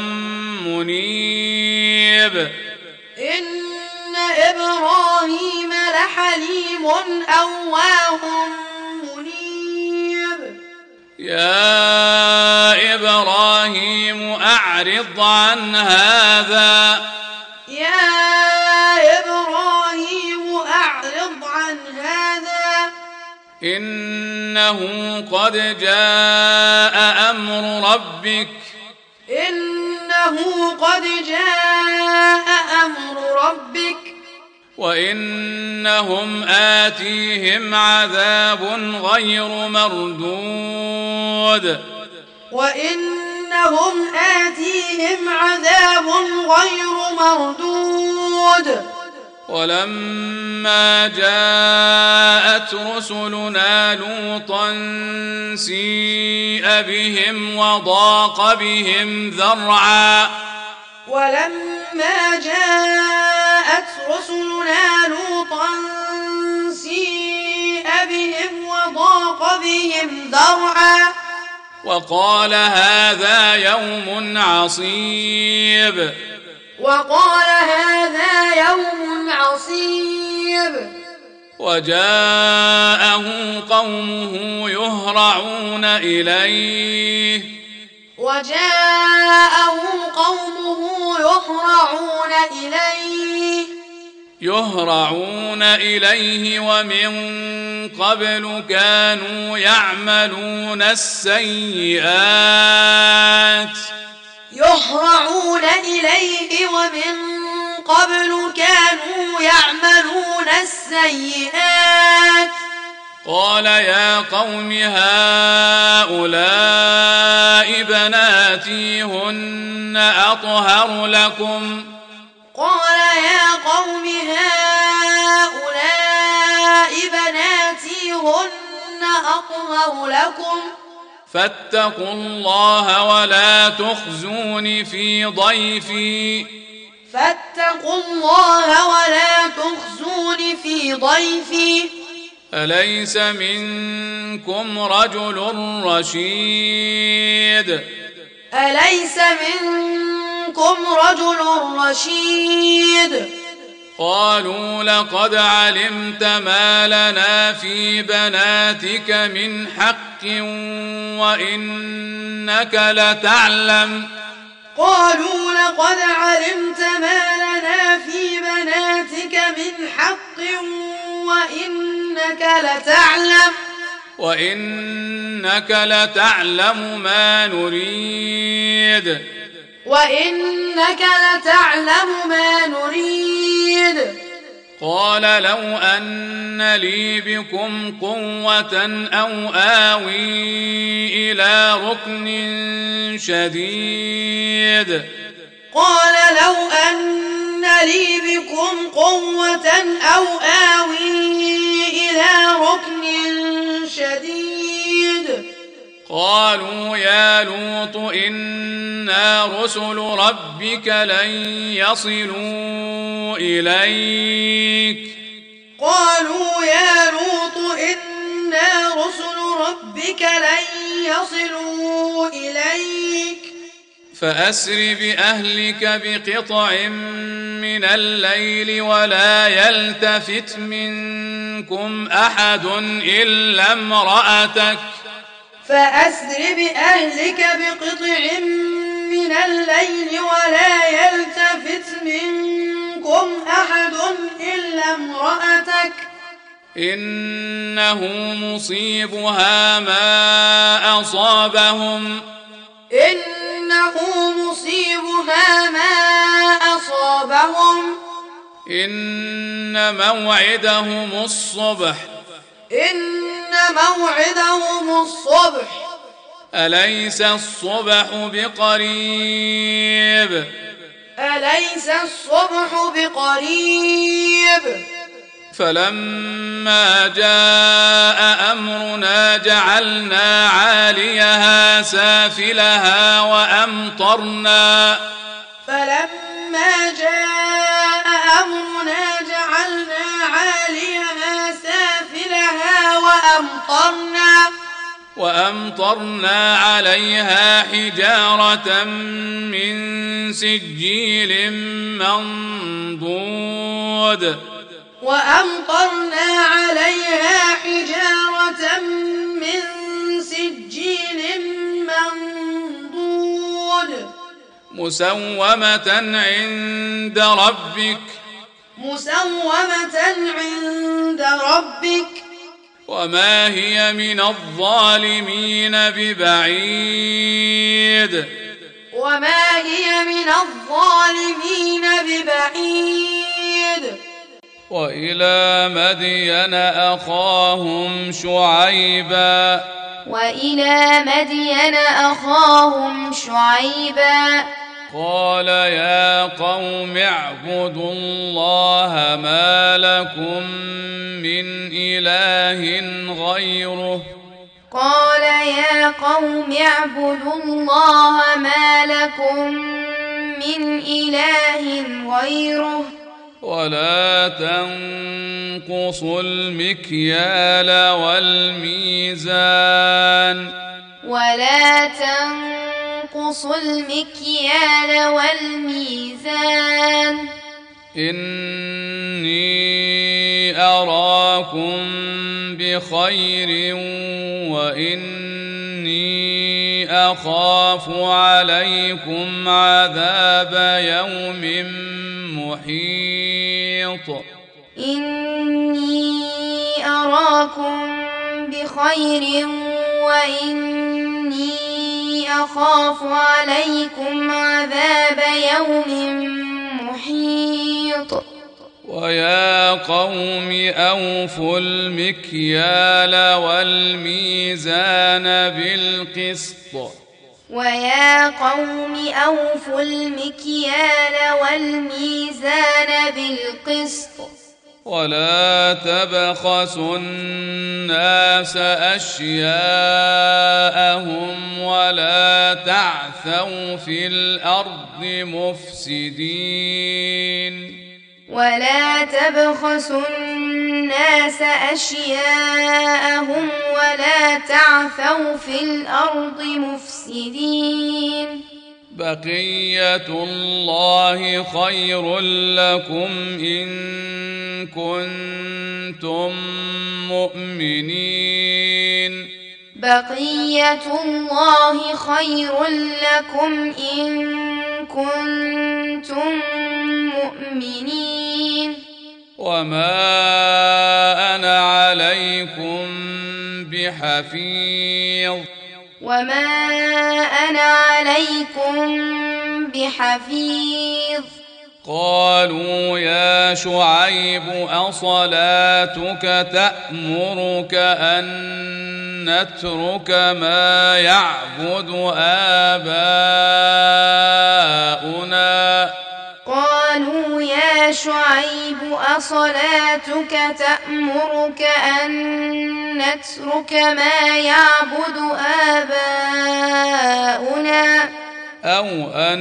منيب إن إبراهيم لحليم أواه منيب يا إبراهيم أعرض عن هذا يا إبراهيم أعرض عن هذا إنه قد جاء أمر ربك إنه قد جاء أمر ربك وإنهم آتيهم عذاب غير مردود وإنهم آتيهم عذاب غير مردود ولما جاءت رسلنا لوطا سيء بهم وضاق بهم ذرعا ولما جاءت رسلنا لوطا سيء بهم وضاق بهم ذرعا وقال هذا يوم عصيب وقال هذا يوم عصيب وجاءه قومه يهرعون إليه وجاءه قومه يهرعون إليه يهرعون إليه ومن قبل كانوا يعملون السيئات يهرعون إليه ومن قبل كانوا يعملون السيئات قال يا قوم هؤلاء بناتي هن أطهر لكم قال يا قوم هؤلاء بناتي هن أطهر لكم فاتقوا الله ولا تخزوني في ضيفي فاتقوا الله ولا تخزوني في ضيفي أليس منكم رجل رشيد أليس منكم رجل رشيد قالوا لقد علمت ما لنا في بناتك من حق وإنك لتعلم قالوا لقد علمت ما لنا في بناتك من حق وإنك لتعلم وإنك لتعلم ما نريد وإنك لتعلم ما نريد قال لو أن لي بكم قوة أو آوي إلى ركن شديد قال لو أن لي بكم قوة أو آوي إلى ركن شديد قالوا يا لوط إنا رسل ربك لن يصلوا إليك قالوا يا لوط إنا رسل ربك لن يصلوا إليك فأسر بأهلك بقطع من الليل ولا يلتفت منكم أحد إلا امرأتك فأسر بأهلك بقطع من الليل ولا يلتفت منكم أحد إلا امرأتك إنه مصيبها ما أصابهم إنه مصيبها ما أصابهم إن موعدهم الصبح إن موعدهم الصبح أليس الصبح بقريب أليس الصبح بقريب فلما جاء أمرنا جعلنا عاليها سافلها وأمطرنا فلما جاء أمرنا جعلنا عاليها سافلها وأمطرنا وأمطرنا عليها حجارة من سجيل منضود وأمطرنا عليها حجارة من سجيل منضود مسومة عند ربك مسومة عند ربك وما هي من الظالمين ببعيد وما هي من الظالمين ببعيد وإلى مدين أخاهم شعيبا وإلى مدين أخاهم شعيبا قال يا قوم اعبدوا الله ما لكم من إله غيره قال يا قوم اعبدوا الله ما لكم من إله غيره ولا تنقصوا المكيال والميزان ولا تنقصوا المكيال والميزان إني أراكم بخير وإني أخاف عليكم عذاب يوم محيط إني أراكم بخير وإني أخاف عليكم عذاب يوم محيط ويا قوم أوفوا المكيال والميزان بالقسط ويا قوم أوفوا المكيال والميزان بالقسط ولا تبخسوا الناس أشياءهم ولا تعثوا في الأرض مفسدين ولا تبخسوا الناس أشياءهم ولا تعثوا في الأرض مفسدين بقية الله خير لكم إن كنتم مؤمنين بقية الله خير لكم إن كنتم مؤمنين وما أنا عليكم بحفيظ وما أنا عليكم بحفيظ قالوا يا شعيب أصلاتك تأمرك أن نترك ما يعبد آباؤنا قالوا يا شعيب أصلاتك تأمرك أن نترك ما يعبد آباؤنا أو أن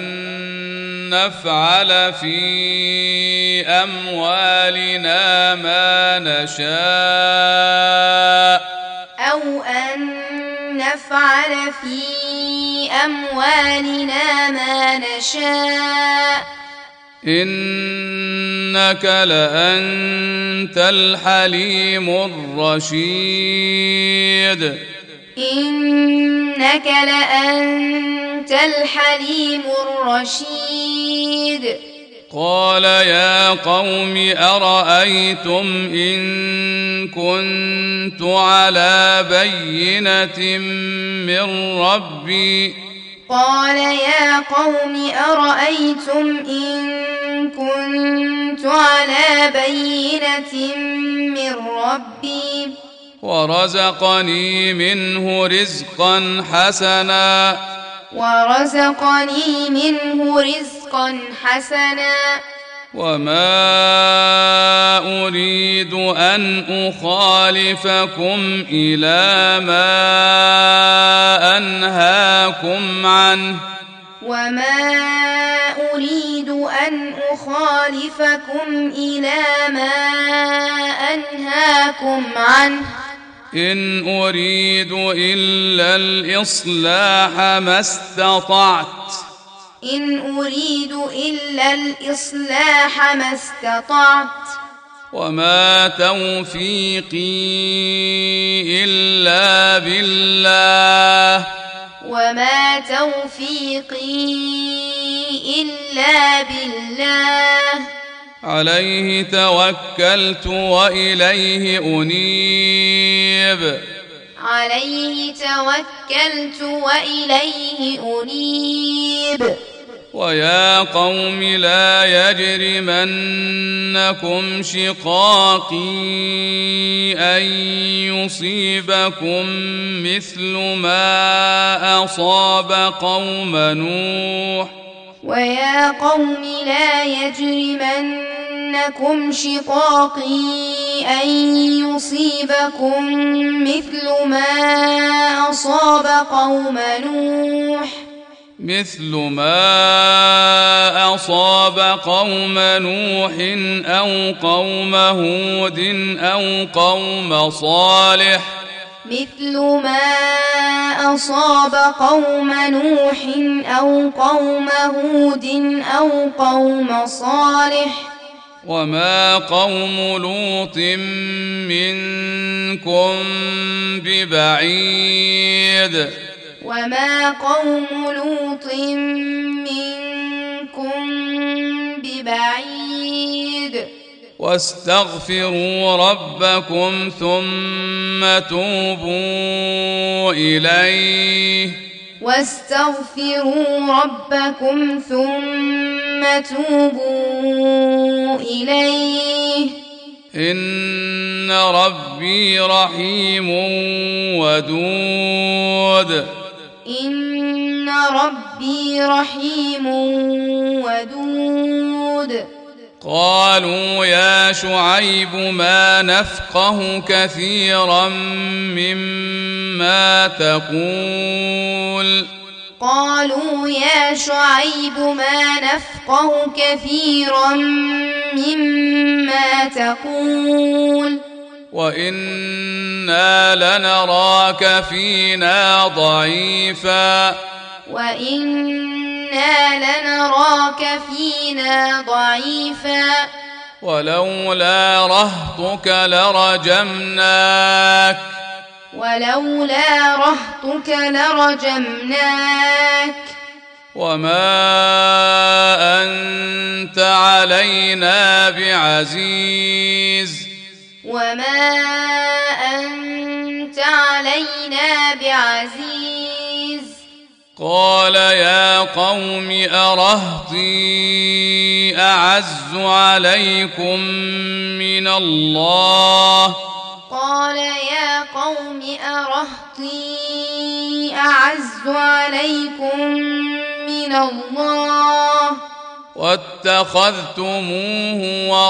نفعل في أموالنا ما نشاء أو أن نفعل في أموالنا ما نشاء إنك لأنت الحليم الرشيد إنك لأنت الحليم الرشيد قال يا قوم أرأيتم إن كنت على بينة من ربي قال يا قوم أرأيتم إن كنت على بينة من ربي ورزقني منه رزقا حسنا ورزقني منه رزقا حسنا وما أريد أن أخالفكم إلى ما أنهاكم عنه وما أريد أن أخالفكم إلى ما أنهاكم عنه إن أريد إلا الإصلاح ما استطعت إن أريد إلا الإصلاح ما استطعت وما توفيقي إلا بالله وما توفيقي إلا بالله عليه توكلت وإليه أنيب عليه توكلت وإليه أنيب ويا قوم لا يجرمنكم شقاقي أن يصيبكم مثل ما أصاب قوم نوح ويا قوم لا يجرمنكم شقاقي أن يصيبكم مثل ما أصاب قوم نوح مثل ما أصاب قوم نوح أو قوم هود أو قوم صالح مثل ما أصاب قوم نوح أو قوم هود أو قوم صالح وما قوم لوط منكم ببعيد وما قوم لوط منكم ببعيد واستغفروا ربكم ثم توبوا إليه واستغفروا ربكم ثم توبوا إليه إن ربي رحيم ودود إن ربي رحيم ودود قالوا يا شعيب ما نفقه كثيرا مما تقول قالوا يا شعيب ما نفقه كثيرا مما تقول وإنا لنراك فينا ضعيفا وإنا لنراك فينا ضعيفا ولولا رهطك لرجمناك ولولا رهطك لرجمناك وما أنت علينا بعزيز وما أنت علينا بعزيز قال يا قوم أرهطي أعز عليكم من الله قال يا قوم أرهطي أعز عليكم من الله واتخذتموه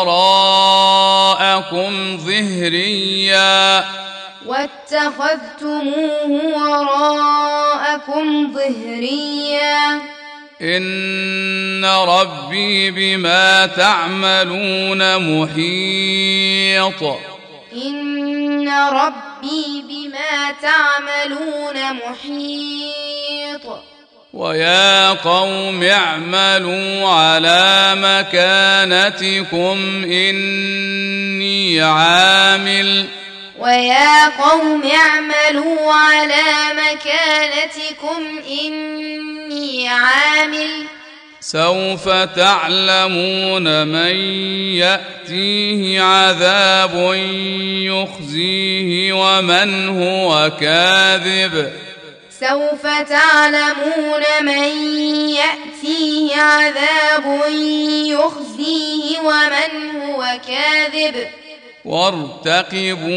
وراءكم ظهريا واتخذتموه وراءكم ظهريا إن ربي بما تعملون محيط إن ربي بما تعملون محيط ويا قوم اعملوا على مكانتكم إني عامل ويا قوم اعملوا على مكانتكم إني عامل سوف تعلمون من يأتيه عذاب يخزيه ومن هو كاذب سوف تعلمون من يأتيه عذاب يخزيه ومن هو كاذب وارتقبوا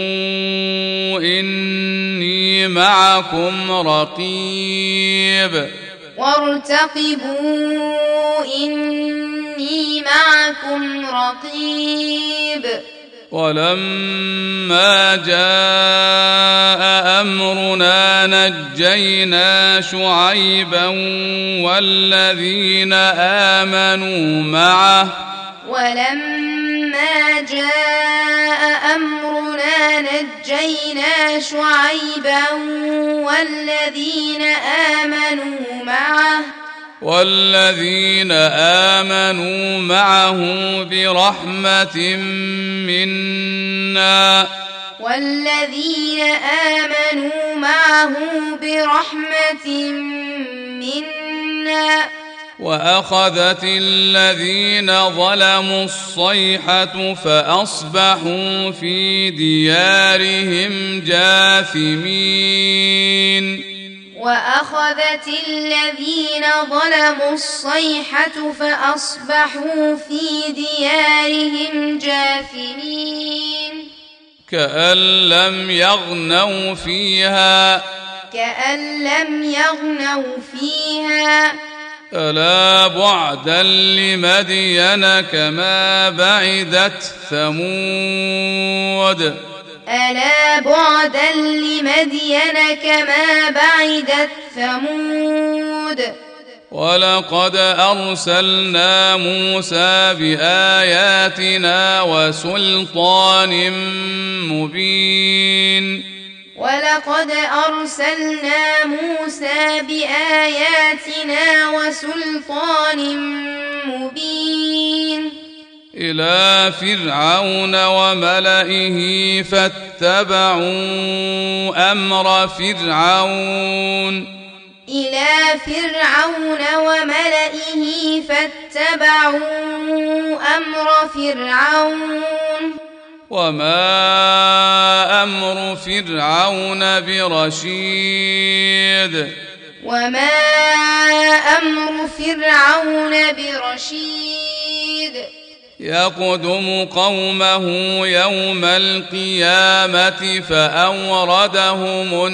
إني معكم رقيب وارتقبوا إني معكم رقيب ولما جاء أمرنا نجينا شعيبا والذين آمنوا معه ولما جاء أمرنا نجينا شعيبا والذين آمنوا معه والذين آمنوا معه برحمة منا والذين آمنوا معه برحمة منا وأخذت الذين ظلموا الصيحة فأصبحوا في ديارهم جاثمين وأخذت الذين ظلموا الصيحة فأصبحوا في ديارهم جاثمين كأن لم يغنوا فيها كأن لم يغنوا فيها ألا بعدا لمدين كما بعدت ثمود ألا بعدا لمدين كما بعدت ثمود ولقد أرسلنا موسى بآياتنا وسلطان مبين ولقد أرسلنا موسى بآياتنا وسلطان مبين إلى فرعون وملئه فاتبعوا أمر فرعون إلى فرعون وملئه فاتبعوا أمر فرعون وما أمر فرعون برشيد وما أمر فرعون برشيد يقدم قومه يوم القيامة فأوردهم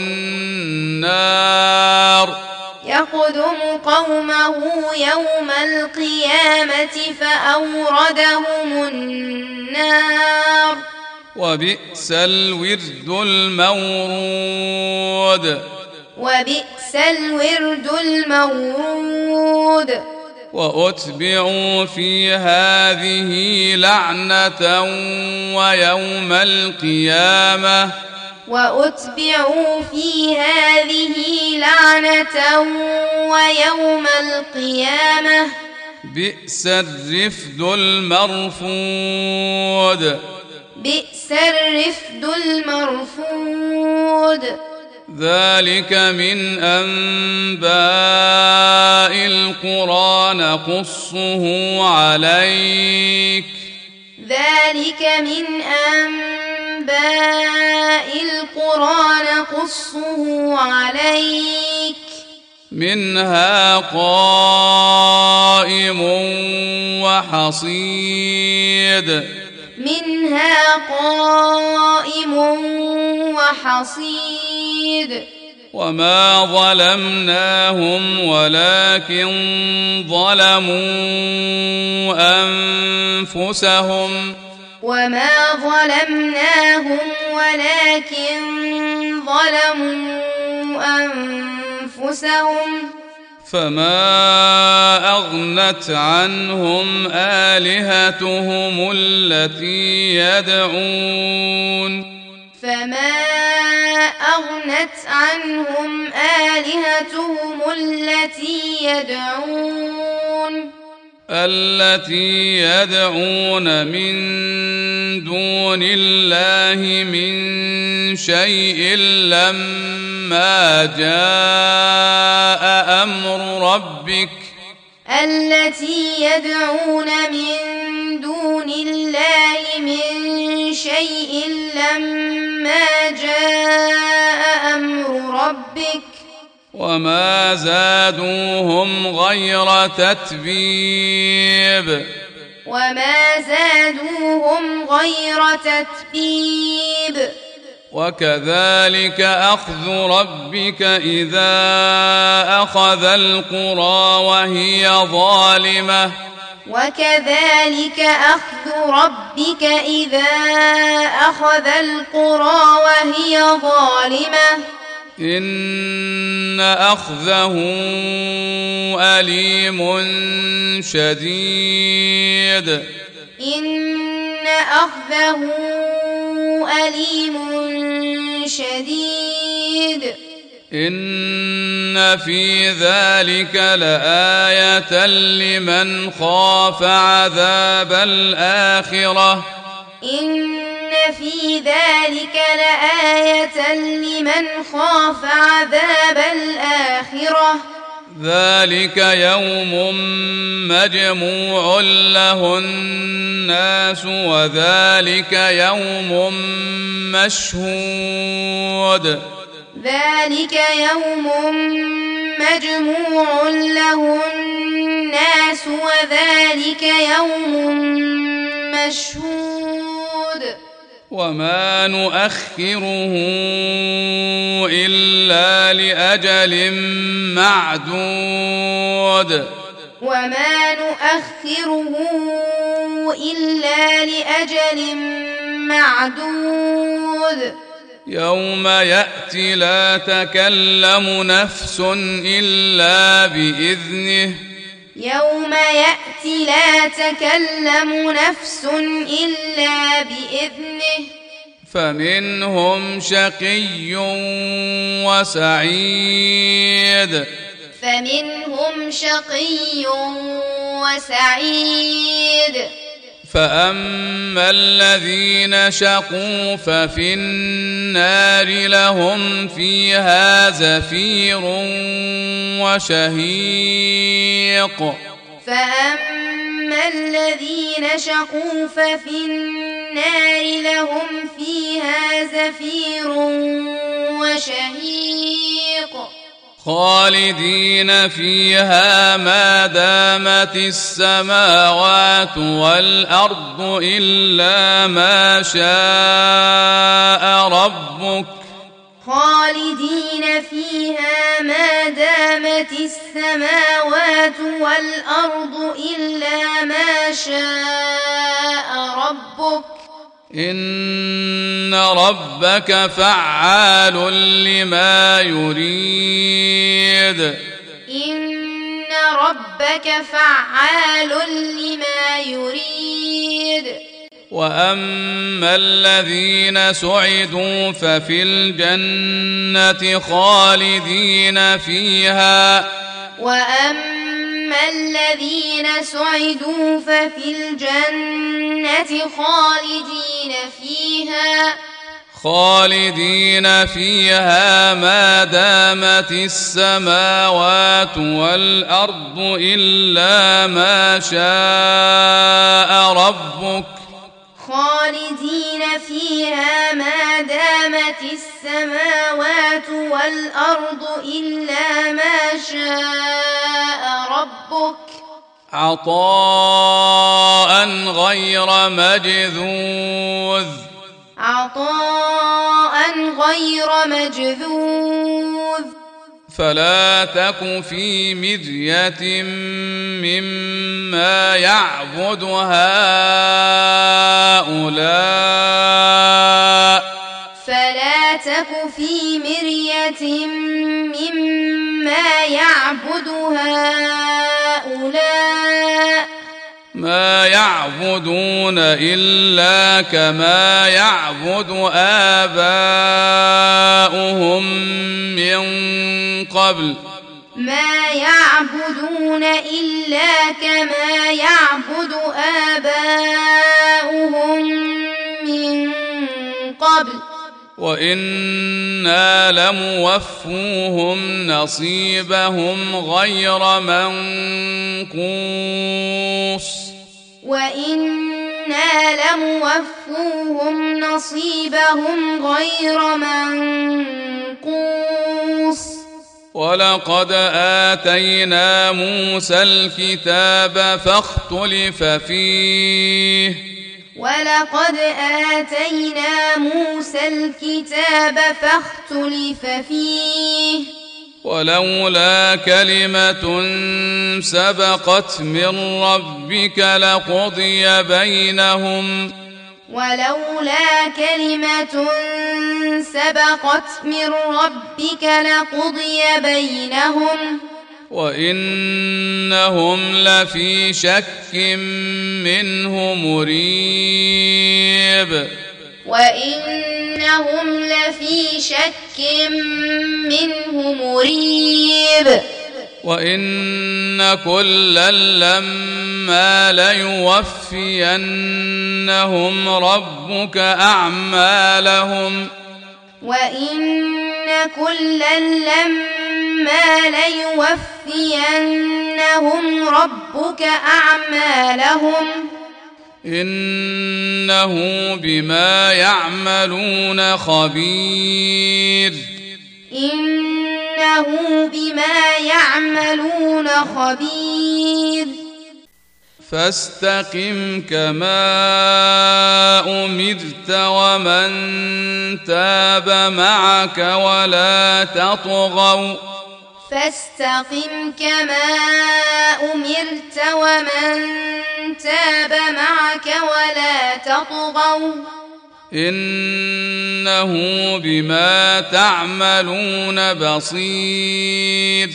النار يقدم قومه يوم القيامة فأوردهم النار وبئس الورد المورود وبئس الورد المورود وأتبعوا في هذه لعنة ويوم القيامة وأتبعوا في هذه لعنة ويوم القيامة بئس الرفد المرفود بئس الرفد المرفود ذلك من أنباء القرى نقصه عليك ذلك من أنباء القرى نقصه عليك منها قائم وحصيد منها قائم وحصيد وما ظلمناهم ولكن ظلموا أنفسهم وما ظلمناهم ولكن ظلموا أنفسهم فما أغنت عنهم آلهتهم التي يدعون فما أغنت عنهم آلهتهم التي يدعون التي يدعون من دون الله من شيء لما جاء أمر ربك التي يدعون من دون الله من شيء لما جاء أمر ربك وما زادوهم غير تتبيب وما زادوهم غير تتبيب وكذلك أخذ ربك إذا أخذ القرى وهي ظالمة وكذلك أخذ ربك إذا أخذ القرى وهي ظالمة إن أخذه أليم شديد إن أخذه أليم شديد إن في ذلك لآية لمن خاف عذاب الآخرة إن في ذلك لآية لمن خاف عذاب الآخرة ذلك يوم مجموع له الناس وذلك يوم مشهود ذلك يوم مجموع له الناس وذلك يوم مشهود وما نؤخره إلا لأجل معدود وما نؤخره إلا لأجل معدود يوم يأتي لا تكلم نفس إلا بإذنه يوم يأتي لا تكلم نفس إلا بإذنه فمنهم شقي وسعيد فمنهم شقي وسعيد فأما الذين شقوا ففي النار لهم فيها زفير وشهيق فأما الذين شقوا ففي النار لهم فيها زفير وشهيق خالدين فيها ما دامت السماوات والأرض إلا ما شاء ربك خالدين فيها ما دامت السماوات والأرض إلا ما شاء ربك إن ربك فعال لما يريد إن ربك فعال لما يريد وأما الذين سعدوا ففي الجنة خالدين فيها وأما الذين سعدوا ففي الجنة خالدين فيها خالدين فيها ما دامت السماوات والأرض إلا ما شاء ربك خالدين فيها ما دامت السماوات والأرض إلا ما شاء ربك عطاء غير مجذوذ عطاء غير مجذوذ فلا تك في مرية مما يعبد هؤلاء فلا تك في مرية مما يعبد هؤلاء ما يعبدون إلا كما يعبد آباؤهم من قبل ما يعبدون إلا كما يعبد آباؤهم من قبل وإنا لموفوهم نصيبهم غير منقوص وإنا لموفوهم نصيبهم غير منقوص ولقد آتينا موسى الكتاب فاختلف فيه ولقد آتينا موسى الكتاب فاختلف فيه ولولا كلمة سبقت من ربك لقضي بينهم ولولا كلمة سبقت من ربك لقضي بينهم وإنهم لفي شك منه مريب وإنهم لفي شك منه مريب وإن كلا لما ليوفينهم ربك أعمالهم وإن كلا لما ليوفينهم ربك أعمالهم إنه بما يعملون خبير إنه بما يعملون خبير فاستقم كما أمرت ومن تاب معك ولا تطغوا فاستقم كما أمرت ومن تاب معك ولا تطغوا إنه بما تعملون بصير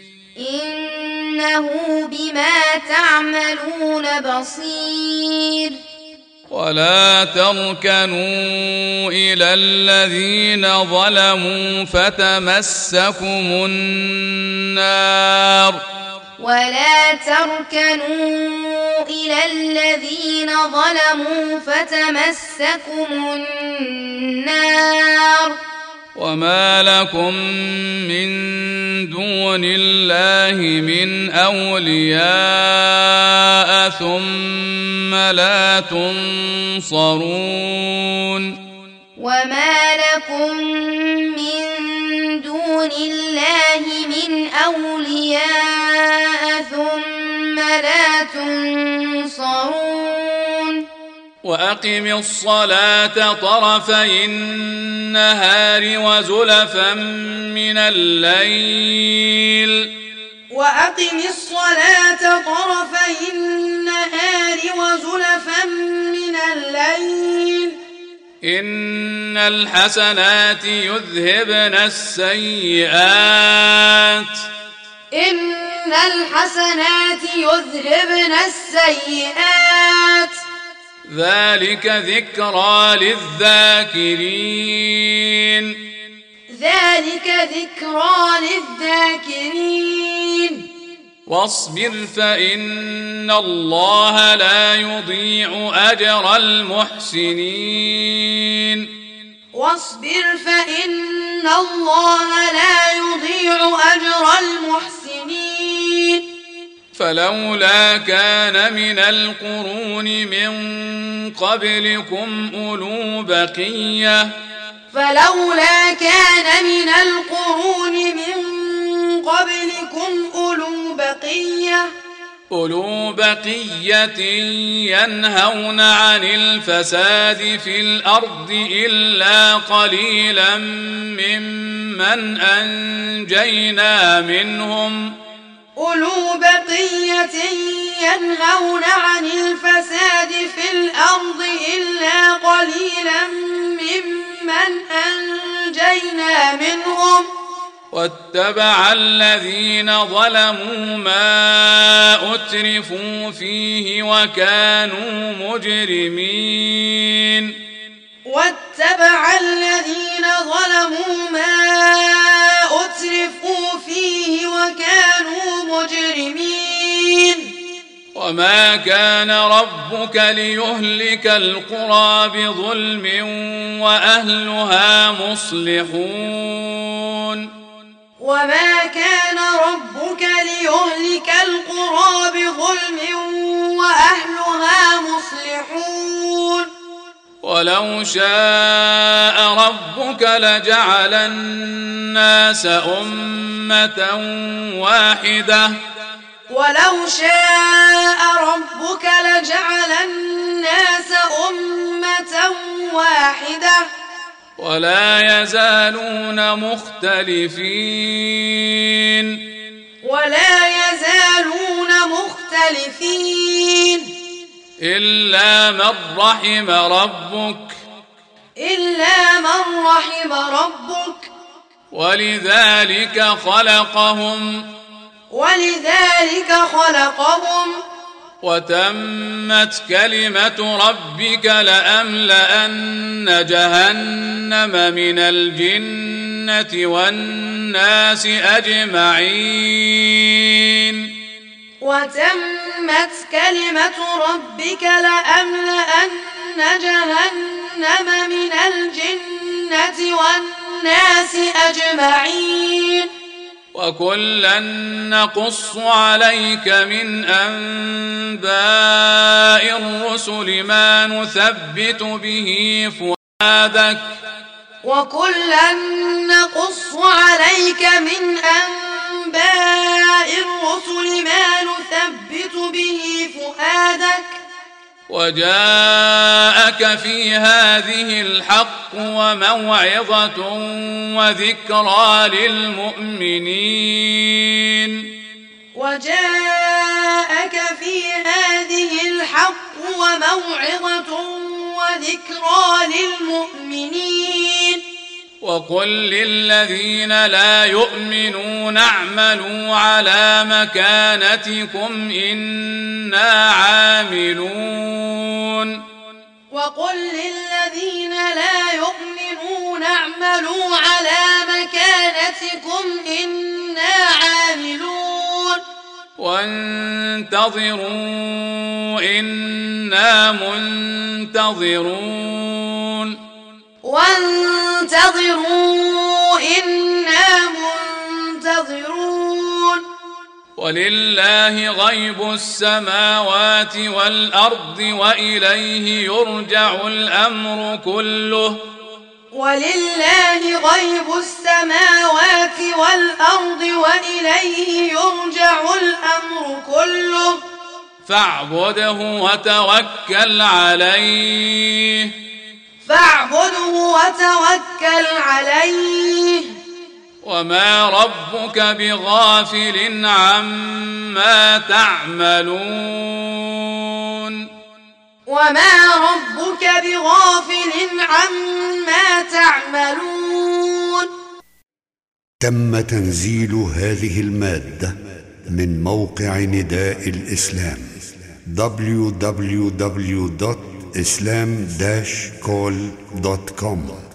إنه بما تعملون بصير ولا تركنوا إلى الذين ظلموا فتمسكم النار ولا تركنوا إلى الذين ظلموا فتمسكم النار وما لكم من دون الله من أولياء ثم لا تنصرون وما لكم من دون الله من أولياء ثم لا تنصرون وأقم الصلاة طرفي النهار وزلفا من الليل وأقم الصلاة طرفي النهار وزلفا من الليل إن الحسنات يذهبن السيئات إن الحسنات يذهبن السيئات ذلك ذكرى للذاكرين ذلك ذكرى للذاكرين واصبر فإن الله لا يضيع أجر المحسنين واصبر فإن الله لا يضيع أجر المحسنين فلولا كان من القرون من قبلكم أولو بقية فلولا كان من القرون من قبلكم أولو بقية أولو بقية ينهون عن الفساد في الأرض إلا قليلا ممن أنجينا منهم أولو بقية ينهون عن الفساد في الأرض إلا قليلا ممن أنجينا منهم واتبع الذين ظلموا ما أترفوا فيه وكانوا مجرمين واتبع الذين ظلموا ما أترفوا فيه وكانوا مجرمين وما كان ربك ليهلك القرى بظلم وأهلها مصلحون وما كان ربك ليهلك القرى بظلم وأهلها مصلحون ولو شاء ربك لجعل الناس أمة واحدة ولو شاء ربك لجعل الناس أمة واحدة ولا يزالون مختلفين ولا يزالون مختلفين إلا من رحم ربك إلا من رحم ربك ولذلك خلقهم ولذلك خلقهم وتمت كلمة ربك لأملأن جهنم من الجنة والناس أجمعين وتمت كلمة ربك لأملأن جهنم من الجنة والناس أجمعين وكلا نقص عليك من أنباء الرسل ما نثبت به فؤادك وكلا نقص عليك من أنباء الرسل ما نثبت به فؤادك وجاءك في هذه الحق وموعظة وذكرى للمؤمنين وجاءك في هذه الحق وموعظة وذكرى للمؤمنين وقل للذين لا يؤمنون اعملوا على مكانتكم إنا عاملون وقل للذين لا يؤمنون اعملوا على مكانتكم إنا عاملون وانتظروا إنا منتظرون وانتظروا إنا منتظرون ولله غيب السماوات والأرض وإليه يرجع الأمر كله ولله غيب السماوات والأرض وإليه يرجع الأمر كله فاعبده وتوكل عليه فاعبده وتوكل عليه وما ربك بغافل عما تعملون وما ربك بغافل عما تعملون. تم تنزيل هذه المادة من موقع نداء الإسلام دبليو دبليو دبليو دوت إسلام داش كول دوت كوم.